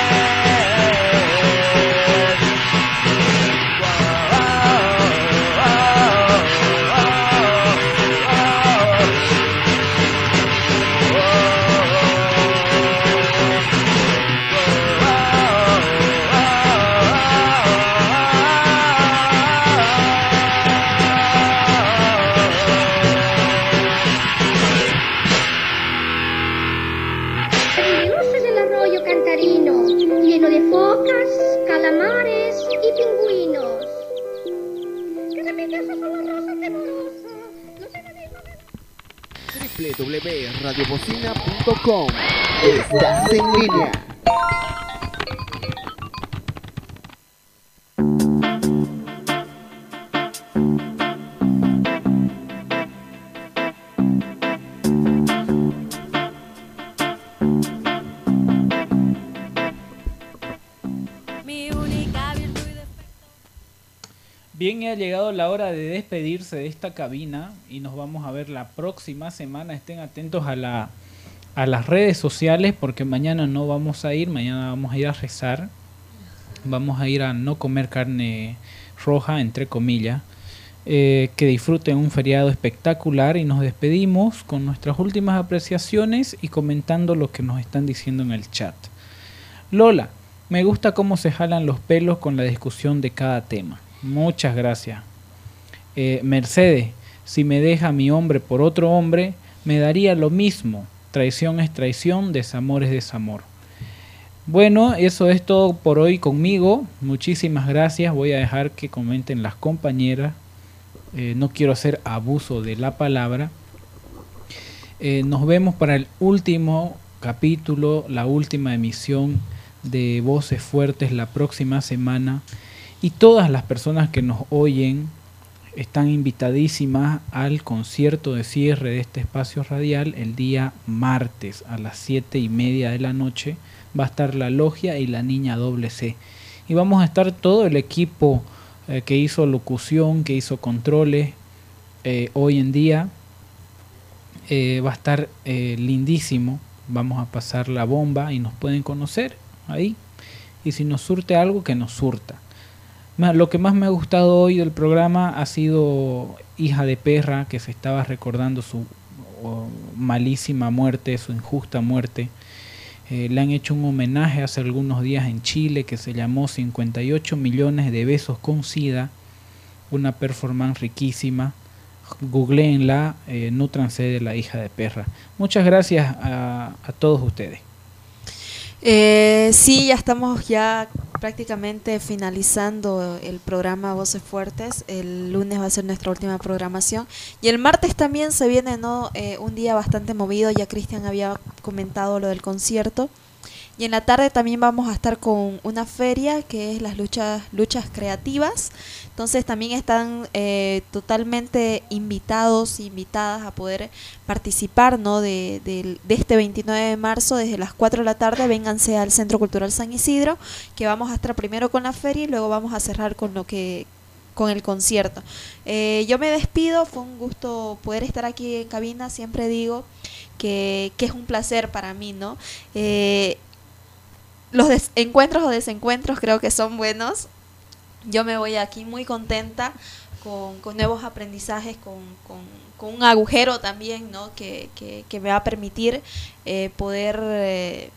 Lleno de focas, calamares y pingüinos. ¡Qué repitiosas son las rosas temorosas! www.radiobocina.com. Estás en línea. Bien, ha llegado la hora de despedirse de esta cabina y nos vamos a ver la próxima semana. Estén atentos a las redes sociales porque mañana no vamos a ir, mañana vamos a ir a rezar. Vamos a ir a no comer carne roja, entre comillas. Que disfruten un feriado espectacular y nos despedimos con nuestras últimas apreciaciones y comentando lo que nos están diciendo en el chat. Lola, me gusta cómo se jalan los pelos con la discusión de cada tema. Muchas gracias. Mercedes, si me deja mi hombre por otro hombre, me daría lo mismo. Traición es traición, desamor es desamor. Bueno, eso es todo por hoy conmigo. Muchísimas gracias. Voy a dejar que comenten las compañeras. No quiero hacer abuso de la palabra. Nos vemos para el último capítulo, la última emisión de Voces Fuertes la próxima semana. Y todas las personas que nos oyen están invitadísimas al concierto de cierre de este espacio radial el día martes a las 7:30 de la noche. Va a estar la Logia y la Niña WC. Y vamos a estar todo el equipo que hizo locución, que hizo controles hoy en día. Va a estar lindísimo. Vamos a pasar la bomba y nos pueden conocer ahí. Y si nos surte algo, que nos surta. Lo que más me ha gustado hoy del programa ha sido Hija de Perra, que se estaba recordando su malísima muerte, su injusta muerte. Le han hecho un homenaje hace algunos días en Chile que se llamó 58 millones de besos con SIDA. Una performance riquísima. Googleenla, nútranse de la Hija de Perra. Muchas gracias a todos ustedes. Sí, ya estamos ya prácticamente finalizando el programa Voces Fuertes. El lunes va a ser nuestra última programación. Y el martes también se viene, ¿no? Un día bastante movido. Ya Cristian había comentado lo del concierto. Y en la tarde también vamos a estar con una feria que es las luchas creativas. Entonces también están totalmente invitados e invitadas a poder participar, ¿no? de este 29 de marzo desde las 4 de la tarde. Vénganse al Centro Cultural San Isidro, que vamos a estar primero con la feria y luego vamos a cerrar con el concierto. Yo me despido, fue un gusto poder estar aquí en cabina. Siempre digo que es un placer para mí, ¿no? Los encuentros o desencuentros creo que son buenos. Yo me voy aquí muy contenta con nuevos aprendizajes, con un agujero también, ¿no? que me va a permitir poder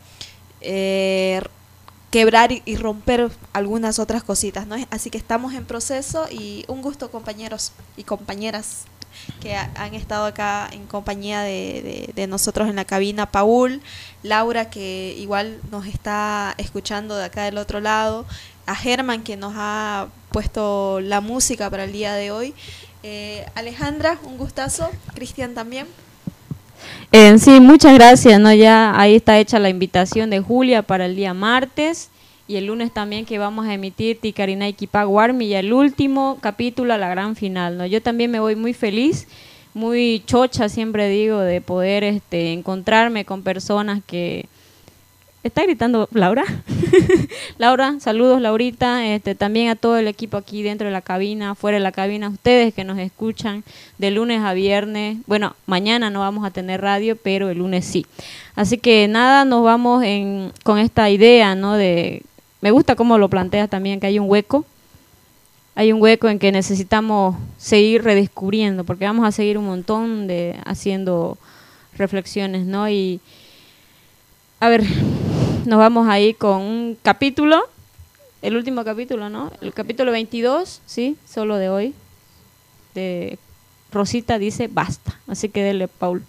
quebrar y romper algunas otras cositas, ¿no? Así que estamos en proceso y un gusto, compañeros y compañeras que han estado acá en compañía de nosotros en la cabina. Paul, Laura, que igual nos está escuchando de acá del otro lado, a Germán, que nos ha puesto la música para el día de hoy, Alejandra, un gustazo, Cristian también. Sí, muchas gracias, ¿no? Ya ahí está hecha la invitación de Julia para el día martes. Y el lunes también que vamos a emitir Ticarinay Kipak Warmi y el último capítulo, la gran final, ¿no? Yo también me voy muy feliz, muy chocha, siempre digo, de poder encontrarme con personas que... ¿Está gritando Laura? Laura, saludos Laurita, también a todo el equipo aquí dentro de la cabina, fuera de la cabina, ustedes que nos escuchan de lunes a viernes. Bueno, mañana no vamos a tener radio, pero el lunes sí. Así que nada, nos vamos con esta idea, ¿no? Me gusta cómo lo planteas también, que hay un hueco en que necesitamos seguir redescubriendo, porque vamos a seguir un montón haciendo reflexiones, ¿no? Y a ver, nos vamos ahí con un capítulo, el último capítulo, ¿no? El capítulo 22, sí, solo de hoy, de Rosita dice basta. Así que dele, Paul.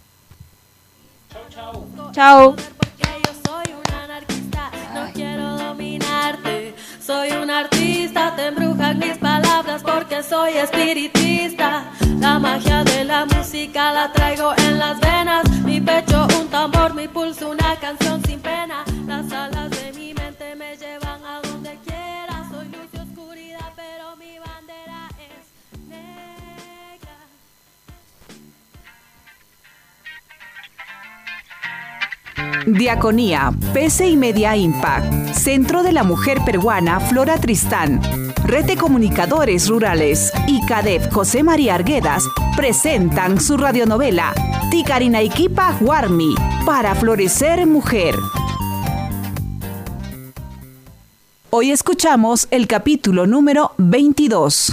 Chao. Soy un artista, te embrujan mis palabras porque soy espiritista. La magia de la música la traigo en las venas. Mi pecho un tambor, mi pulso una canción sin pena. Las alas de mi mente me llevan a donde quiera. Soy luz y oscuridad, pero mi bandera es negra. Diaconía, PC y Media Impact, Centro de la Mujer Peruana Flora Tristán, Red de Comunicadores Rurales y CADEP José María Arguedas presentan su radionovela Ticarinay Kipak Warmi, para florecer mujer. Hoy escuchamos el capítulo número 22.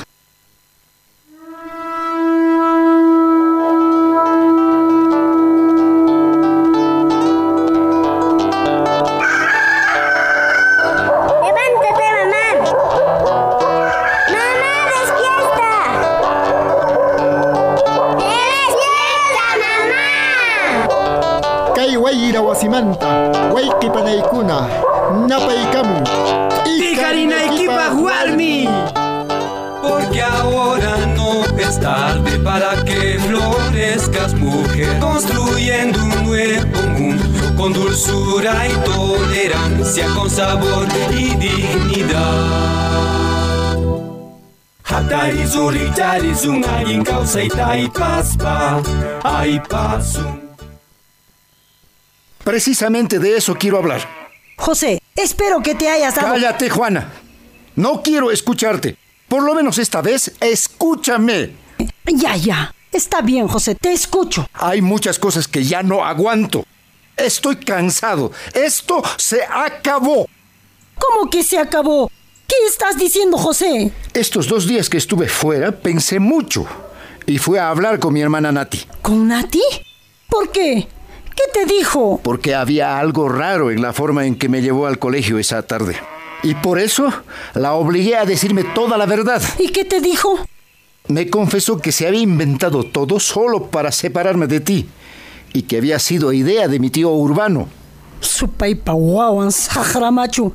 Wasimanta, Waikipanaikuna, Napaikamu, Ticarinay Kipak Warmi. Porque ahora no es tarde para que florezcas, mujer, construyendo un nuevo mundo con dulzura y tolerancia, con sabor y dignidad. Hatarizuri tarizun ayin causaita y paspa, ay pasum. Precisamente de eso quiero hablar. José, espero que te hayas dado... Cállate, Juana. No quiero escucharte. Por lo menos esta vez, escúchame. Ya. Está bien, José, te escucho. Hay muchas cosas que ya no aguanto. Estoy cansado. Esto se acabó. ¿Cómo que se acabó? ¿Qué estás diciendo, José? Estos 2 días que estuve fuera, pensé mucho. Y fui a hablar con mi hermana Nati. ¿Con Nati? ¿Por qué? ¿Qué te dijo? Porque había algo raro en la forma en que me llevó al colegio esa tarde. Y por eso la obligué a decirme toda la verdad. ¿Y qué te dijo? Me confesó que se había inventado todo solo para separarme de ti. Y que había sido idea de mi tío Urbano. Supaipahuawan, sajramachu.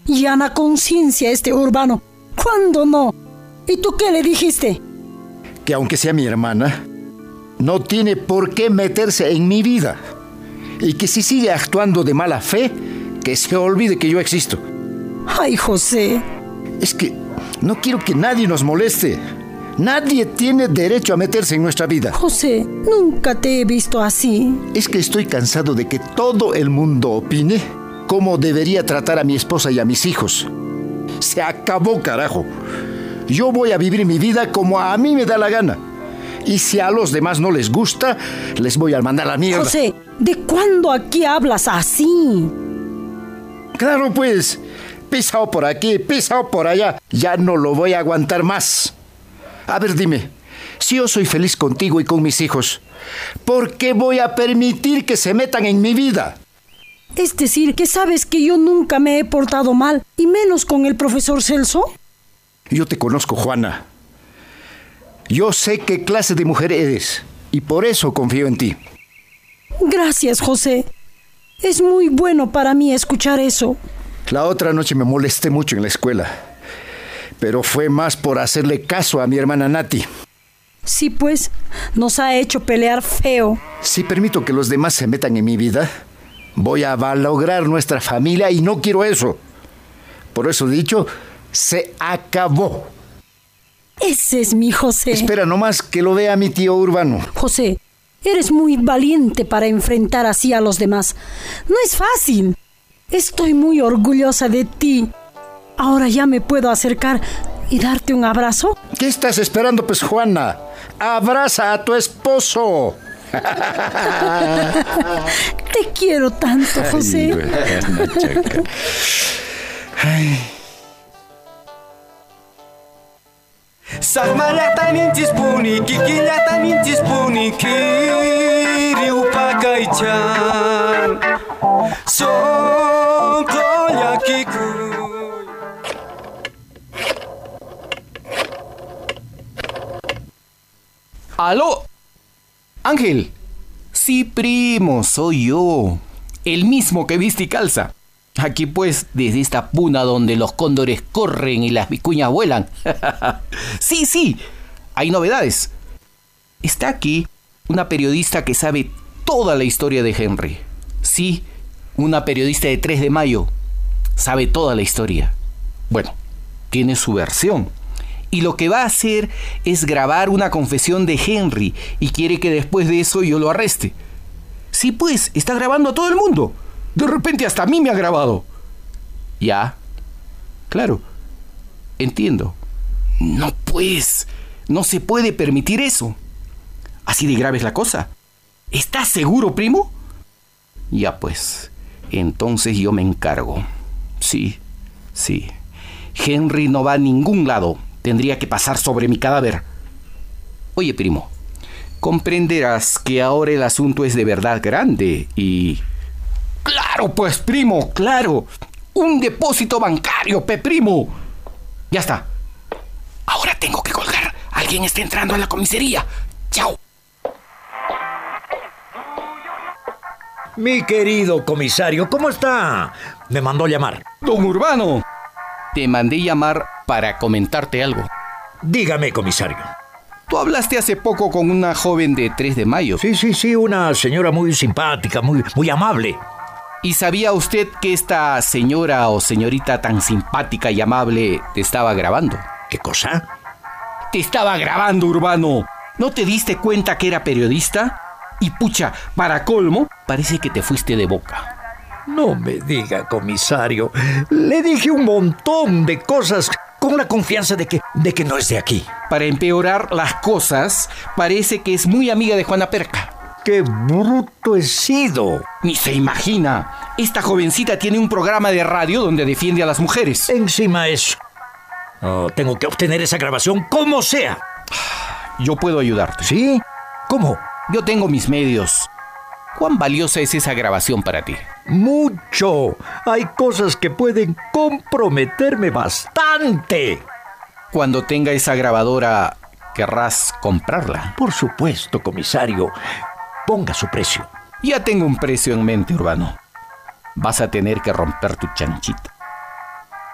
Llana conciencia este Urbano. ¿Cuándo no? ¿Y tú qué le dijiste? Que aunque sea mi hermana, no tiene por qué meterse en mi vida. Y que si sigue actuando de mala fe, que se olvide que yo existo. Ay, José. Es que no quiero que nadie nos moleste. Nadie tiene derecho a meterse en nuestra vida. José, nunca te he visto así. Es que estoy cansado de que todo el mundo opine cómo debería tratar a mi esposa y a mis hijos. Se acabó, carajo. Yo voy a vivir mi vida como a mí me da la gana. Y si a los demás no les gusta, les voy a mandar a la mierda. José, ¿de cuándo aquí hablas así? Claro, pues. Pisado por aquí, pisado por allá. Ya no lo voy a aguantar más. A ver, dime. Si yo soy feliz contigo y con mis hijos, ¿por qué voy a permitir que se metan en mi vida? Es decir, que sabes que yo nunca me he portado mal, y menos con el profesor Celso. Yo te conozco, Juana. Yo sé qué clase de mujer eres, y por eso confío en ti. Gracias, José. Es muy bueno para mí escuchar eso. La otra noche me molesté mucho en la escuela, pero fue más por hacerle caso a mi hermana Nati. Sí, pues, nos ha hecho pelear feo. Si permito que los demás se metan en mi vida, voy a malograr nuestra familia y no quiero eso. Por eso he dicho, se acabó. Ese es mi José. Espera nomás que lo vea mi tío Urbano. José, eres muy valiente para enfrentar así a los demás. No es fácil. Estoy muy orgullosa de ti. Ahora ya me puedo acercar y darte un abrazo. ¿Qué estás esperando, pues, Juana? Abraza a tu esposo. Te quiero tanto, José. Ay. Sarmalata nintis puni, kikilata nintis puni, kiriu pakaichan. Sonkoya kiku. ¡Aló! Ángel. Sí, primo, soy yo. El mismo que viste y calza. Aquí pues, desde esta puna donde los cóndores corren y las vicuñas vuelan. Sí, hay novedades. Está aquí una periodista que sabe toda la historia de Henry. Sí, una periodista de 3 de mayo. Sabe toda la historia. Bueno, tiene su versión. Y lo que va a hacer es grabar una confesión de Henry y quiere que después de eso yo lo arreste. Sí, pues, está grabando a todo el mundo. De repente hasta a mí me ha grabado. Ya, claro, entiendo. No, pues, no se puede permitir eso. Así de grave es la cosa. ¿Estás seguro, primo? Ya, pues, entonces yo me encargo. Sí. Henry no va a ningún lado. Tendría que pasar sobre mi cadáver. Oye, primo, comprenderás que ahora el asunto es de verdad grande y... ¡Claro, pues, primo! ¡Claro! ¡Un depósito bancario, primo! Ya está. Ahora tengo que colgar. Alguien está entrando a la comisaría. ¡Chao! Mi querido comisario, ¿cómo está? Me mandó llamar. Don Urbano, te mandé llamar para comentarte algo. Dígame, comisario. Tú hablaste hace poco con una joven de 3 de mayo. Sí, una señora muy simpática, muy amable. ¿Y sabía usted que esta señora o señorita tan simpática y amable te estaba grabando? ¿Qué cosa? Te estaba grabando, Urbano. ¿No te diste cuenta que era periodista? Y pucha, para colmo, parece que te fuiste de boca. No me diga, comisario. Le dije un montón de cosas con la confianza de que no es de aquí. Para empeorar las cosas, parece que es muy amiga de Juana Perca. ¡Qué bruto he sido! Ni se imagina. Esta jovencita tiene un programa de radio donde defiende a las mujeres. Encima eso. Oh, tengo que obtener esa grabación como sea. Yo puedo ayudarte. ¿Sí? ¿Cómo? Yo tengo mis medios. ¿Cuán valiosa es esa grabación para ti? Mucho. Hay cosas que pueden comprometerme bastante. Cuando tenga esa grabadora, ¿querrás comprarla? Por supuesto, comisario. Ponga su precio. Ya tengo un precio en mente, Urbano. Vas a tener que romper tu chanchita.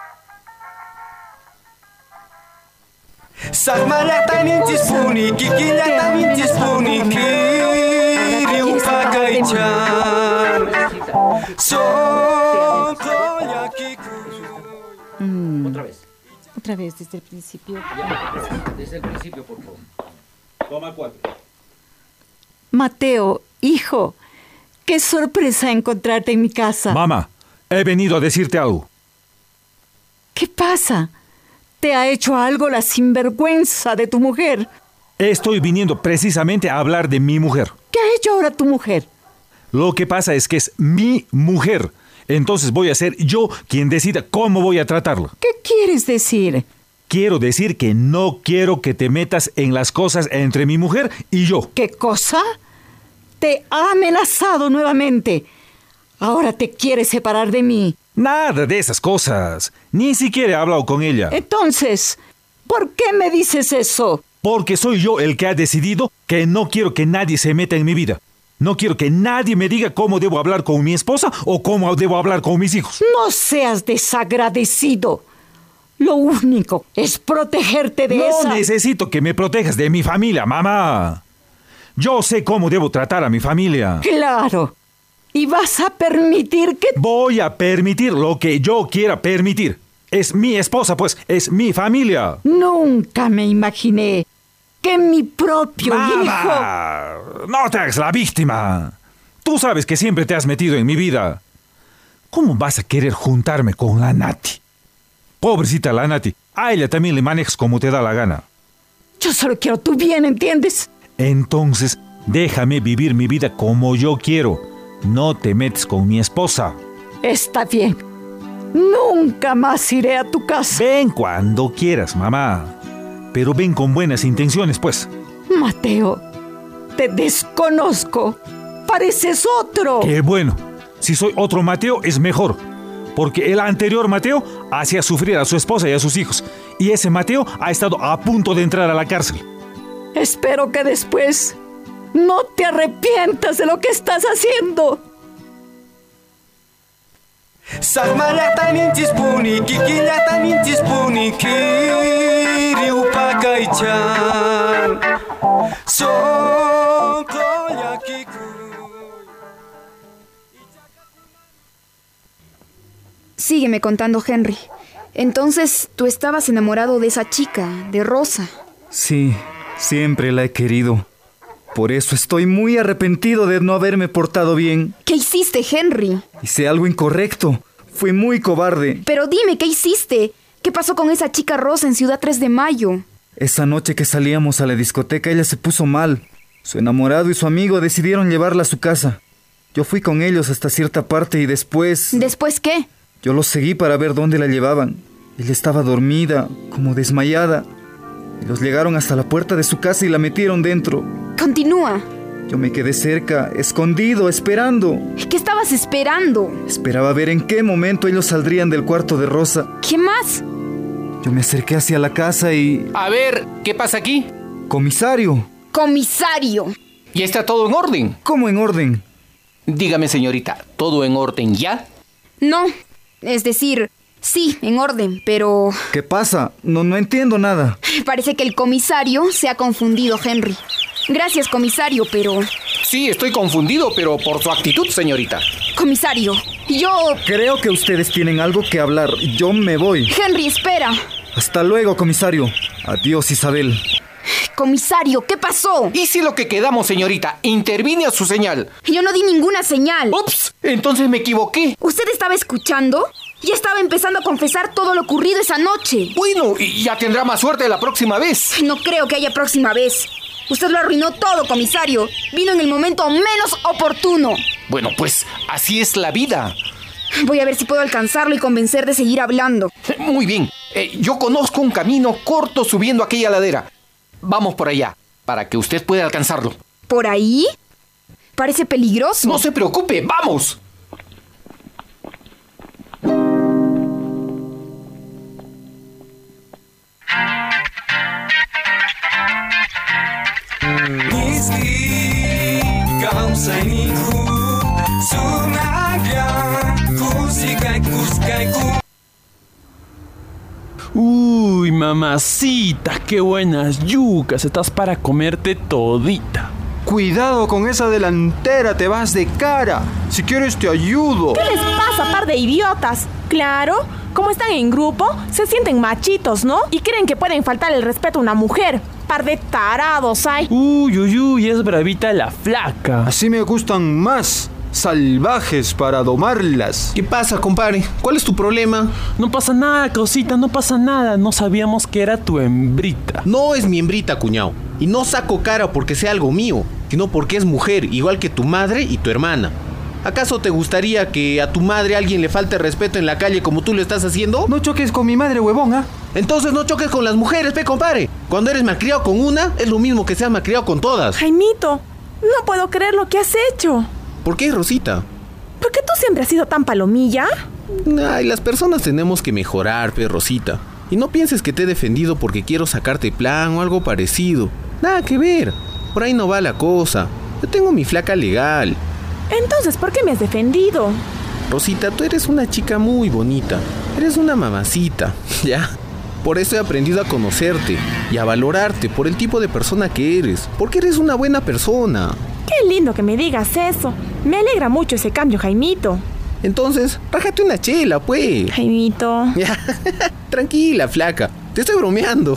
Sarmayata nintis puni, kikillata nintis puni, kiriu pagaichan. Otra vez, desde el principio. Desde el principio, por favor. Toma 4. Mateo, hijo, qué sorpresa encontrarte en mi casa. Mamá, he venido a decirte algo. ¿Qué pasa? ¿Te ha hecho algo la sinvergüenza de tu mujer? Estoy viniendo precisamente a hablar de mi mujer. ¿Qué ha hecho ahora tu mujer? Lo que pasa es que es mi mujer. Entonces voy a ser yo quien decida cómo voy a tratarla. ¿Qué quieres decir? Quiero decir que no quiero que te metas en las cosas entre mi mujer y yo. ¿Qué cosa? Te ha amenazado nuevamente. Ahora te quiere separar de mí. Nada de esas cosas. Ni siquiera he hablado con ella. Entonces, ¿por qué me dices eso? Porque soy yo el que ha decidido que no quiero que nadie se meta en mi vida. No quiero que nadie me diga cómo debo hablar con mi esposa o cómo debo hablar con mis hijos. No seas desagradecido. Lo único es protegerte de esa... No necesito que me protejas de mi familia, mamá. Yo sé cómo debo tratar a mi familia. Claro. ¿Y vas a permitir que...? Voy a permitir lo que yo quiera permitir. Es mi esposa, pues. Es mi familia. Nunca me imaginé que mi propio ¡Mamá! hijo... No te hagas la víctima. Tú sabes que siempre te has metido en mi vida. ¿Cómo vas a querer juntarme con la Nati? Pobrecita la Nati. A ella también le manejas como te da la gana. Yo solo quiero tu bien, ¿entiendes? Entonces, déjame vivir mi vida como yo quiero. No te metes con mi esposa. Está bien. Nunca más iré a tu casa. Ven cuando quieras, mamá. Pero ven con buenas intenciones, pues. Mateo, te desconozco. Pareces otro. Qué bueno. Si soy otro Mateo, es mejor. Porque el anterior Mateo hacía sufrir a su esposa y a sus hijos. Y ese Mateo ha estado a punto de entrar a la cárcel. Espero que después no te arrepientas de lo que estás haciendo. Sarmayata nintis puni, kikillata nintis puni, kiriu pagaichan. Sígueme contando, Henry. Entonces, tú estabas enamorado de esa chica, de Rosa. Sí, siempre la he querido. Por eso estoy muy arrepentido de no haberme portado bien. ¿Qué hiciste, Henry? Hice algo incorrecto. Fui muy cobarde. Pero dime, ¿qué hiciste? ¿Qué pasó con esa chica Rosa en Ciudad 3 de Mayo? Esa noche que salíamos a la discoteca, ella se puso mal. Su enamorado y su amigo decidieron llevarla a su casa. Yo fui con ellos hasta cierta parte y después... ¿Después qué? Yo los seguí para ver dónde la llevaban. Ella estaba dormida, como desmayada. Ellos llegaron hasta la puerta de su casa y la metieron dentro. Continúa. Yo me quedé cerca, escondido, esperando. ¿Qué estabas esperando? Esperaba ver en qué momento ellos saldrían del cuarto de Rosa. ¿Qué más? Yo me acerqué hacia la casa y... A ver, ¿qué pasa aquí? Comisario. ¡Comisario! ¿Y está todo en orden? ¿Cómo en orden? Dígame, señorita, ¿todo en orden ya? No, es decir, sí, en orden, pero... ¿Qué pasa? No entiendo nada. Parece que el comisario se ha confundido, Henry. Gracias, comisario, pero... Sí, estoy confundido, pero por su actitud, señorita. Comisario, yo... Creo que ustedes tienen algo que hablar. Yo me voy. Henry, espera. Hasta luego, comisario. Adiós, Isabel. Comisario, ¿qué pasó? Hice lo que quedamos, señorita. Intervine a su señal. Yo no di ninguna señal. ¡Ups! Entonces me equivoqué. ¿Usted estaba escuchando? Ya estaba empezando a confesar todo lo ocurrido esa noche. Bueno, y ya tendrá más suerte la próxima vez. No creo que haya próxima vez. Usted lo arruinó todo, comisario. Vino en el momento menos oportuno. Bueno, pues así es la vida. Voy a ver si puedo alcanzarlo y convencer de seguir hablando. Muy bien. Yo conozco un camino corto subiendo aquella ladera. Vamos por allá, para que usted pueda alcanzarlo. ¿Por ahí? Parece peligroso. No se preocupe, ¡vamos! Uy, mamacita, qué buenas yucas. Estás para comerte todita. Cuidado con esa delantera, te vas de cara. Si quieres te ayudo. ¿Qué les pasa, par de idiotas? Claro, como están en grupo, se sienten machitos, ¿no? Y creen que pueden faltar el respeto a una mujer. Par de tarados hay. Uy, es bravita la flaca. Así me gustan más. Salvajes para domarlas. ¿Qué pasa, compadre? ¿Cuál es tu problema? No pasa nada, cosita, no pasa nada. No sabíamos que era tu hembrita. No es mi hembrita, cuñado. Y no saco cara porque sea algo mío, sino porque es mujer, igual que tu madre y tu hermana. ¿Acaso te gustaría que a tu madre alguien le falte respeto en la calle como tú lo estás haciendo? No choques con mi madre, huevón, ¿ah? Entonces no choques con las mujeres, compadre. Cuando eres malcriado con una, es lo mismo que seas malcriado con todas. Jaimito, no puedo creer lo que has hecho. ¿Por qué, Rosita? ¿Por qué tú siempre has sido tan palomilla? Ay, las personas tenemos que mejorar, Rosita. Y no pienses que te he defendido porque quiero sacarte plan o algo parecido. Nada que ver. Por ahí no va la cosa. Yo tengo mi flaca legal. Entonces, ¿por qué me has defendido? Rosita, tú eres una chica muy bonita. Eres una mamacita, ¿ya? Por eso he aprendido a conocerte y a valorarte por el tipo de persona que eres. Porque eres una buena persona. Qué lindo que me digas eso. Me alegra mucho ese cambio, Jaimito. Entonces, rájate una chela, pues. Jaimito. Tranquila, flaca. Te estoy bromeando.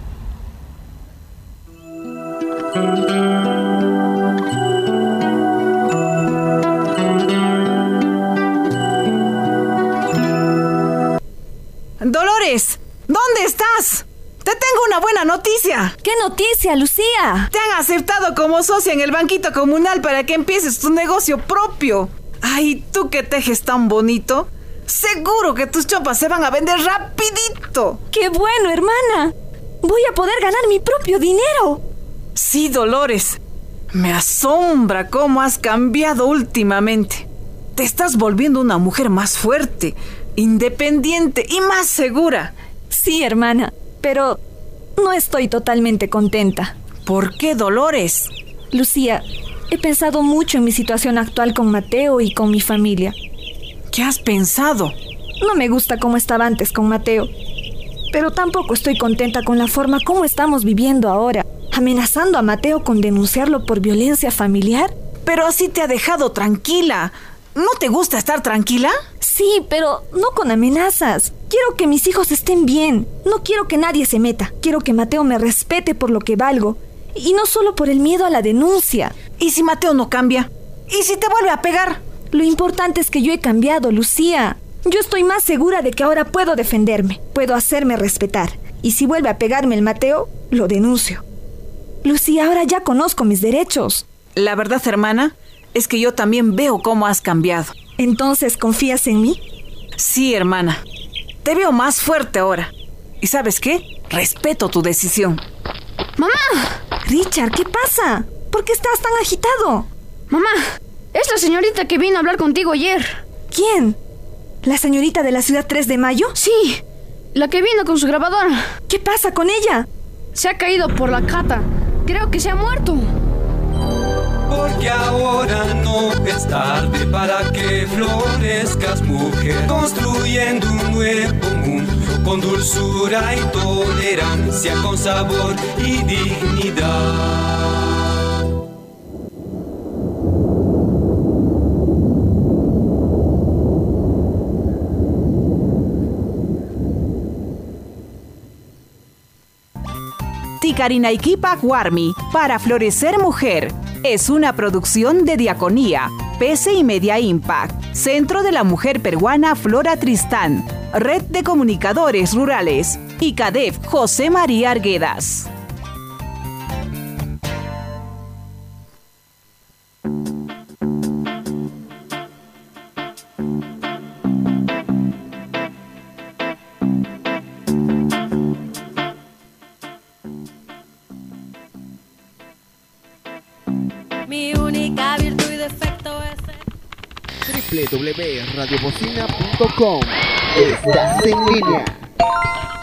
Dolores, ¿dónde estás? Te tengo una buena noticia. ¿Qué noticia, Lucía? Te han aceptado como socia en el banquito comunal para que empieces tu negocio propio. Ay, tú que tejes tan bonito. Seguro que tus chopas se van a vender rapidito. ¡Qué bueno, hermana! Voy a poder ganar mi propio dinero. Sí, Dolores. Me asombra cómo has cambiado últimamente. Te estás volviendo una mujer más fuerte, independiente y más segura. Sí, hermana, pero no estoy totalmente contenta. ¿Por qué, Dolores? Lucía, he pensado mucho en mi situación actual con Mateo y con mi familia. ¿Qué has pensado? No me gusta cómo estaba antes con Mateo, pero tampoco estoy contenta con la forma como estamos viviendo ahora, amenazando a Mateo con denunciarlo por violencia familiar. Pero así te ha dejado tranquila. ¿No te gusta estar tranquila? Sí, pero no con amenazas. Quiero que mis hijos estén bien. No quiero que nadie se meta. Quiero que Mateo me respete por lo que valgo. Y no solo por el miedo a la denuncia. ¿Y si Mateo no cambia? ¿Y si te vuelve a pegar? Lo importante es que yo he cambiado, Lucía. Yo estoy más segura de que ahora puedo defenderme. Puedo hacerme respetar. Y si vuelve a pegarme el Mateo, lo denuncio. Lucía, ahora ya conozco mis derechos. La verdad, hermana, es que yo también veo cómo has cambiado. ¿Entonces confías en mí? Sí, hermana. Te veo más fuerte ahora. ¿Y sabes qué? Respeto tu decisión. ¡Mamá! Richard, ¿qué pasa? ¿Por qué estás tan agitado? Mamá, es la señorita que vino a hablar contigo ayer. ¿Quién? ¿La señorita de la ciudad 3 de Mayo? Sí, la que vino con su grabadora. ¿Qué pasa con ella? Se ha caído por la cata. Creo que se ha muerto. Porque ahora no es tarde para que florezcas, mujer, construyendo un nuevo mundo con dulzura y tolerancia, con sabor y dignidad. Ticarinayquipac Warmi, para florecer mujer. Es una producción de Diaconía, PC y Media Impact, Centro de la Mujer Peruana Flora Tristán, Red de Comunicadores Rurales y CADEF José María Arguedas. Mi única virtud y defecto es www.radiobocina.com. Estás en línea.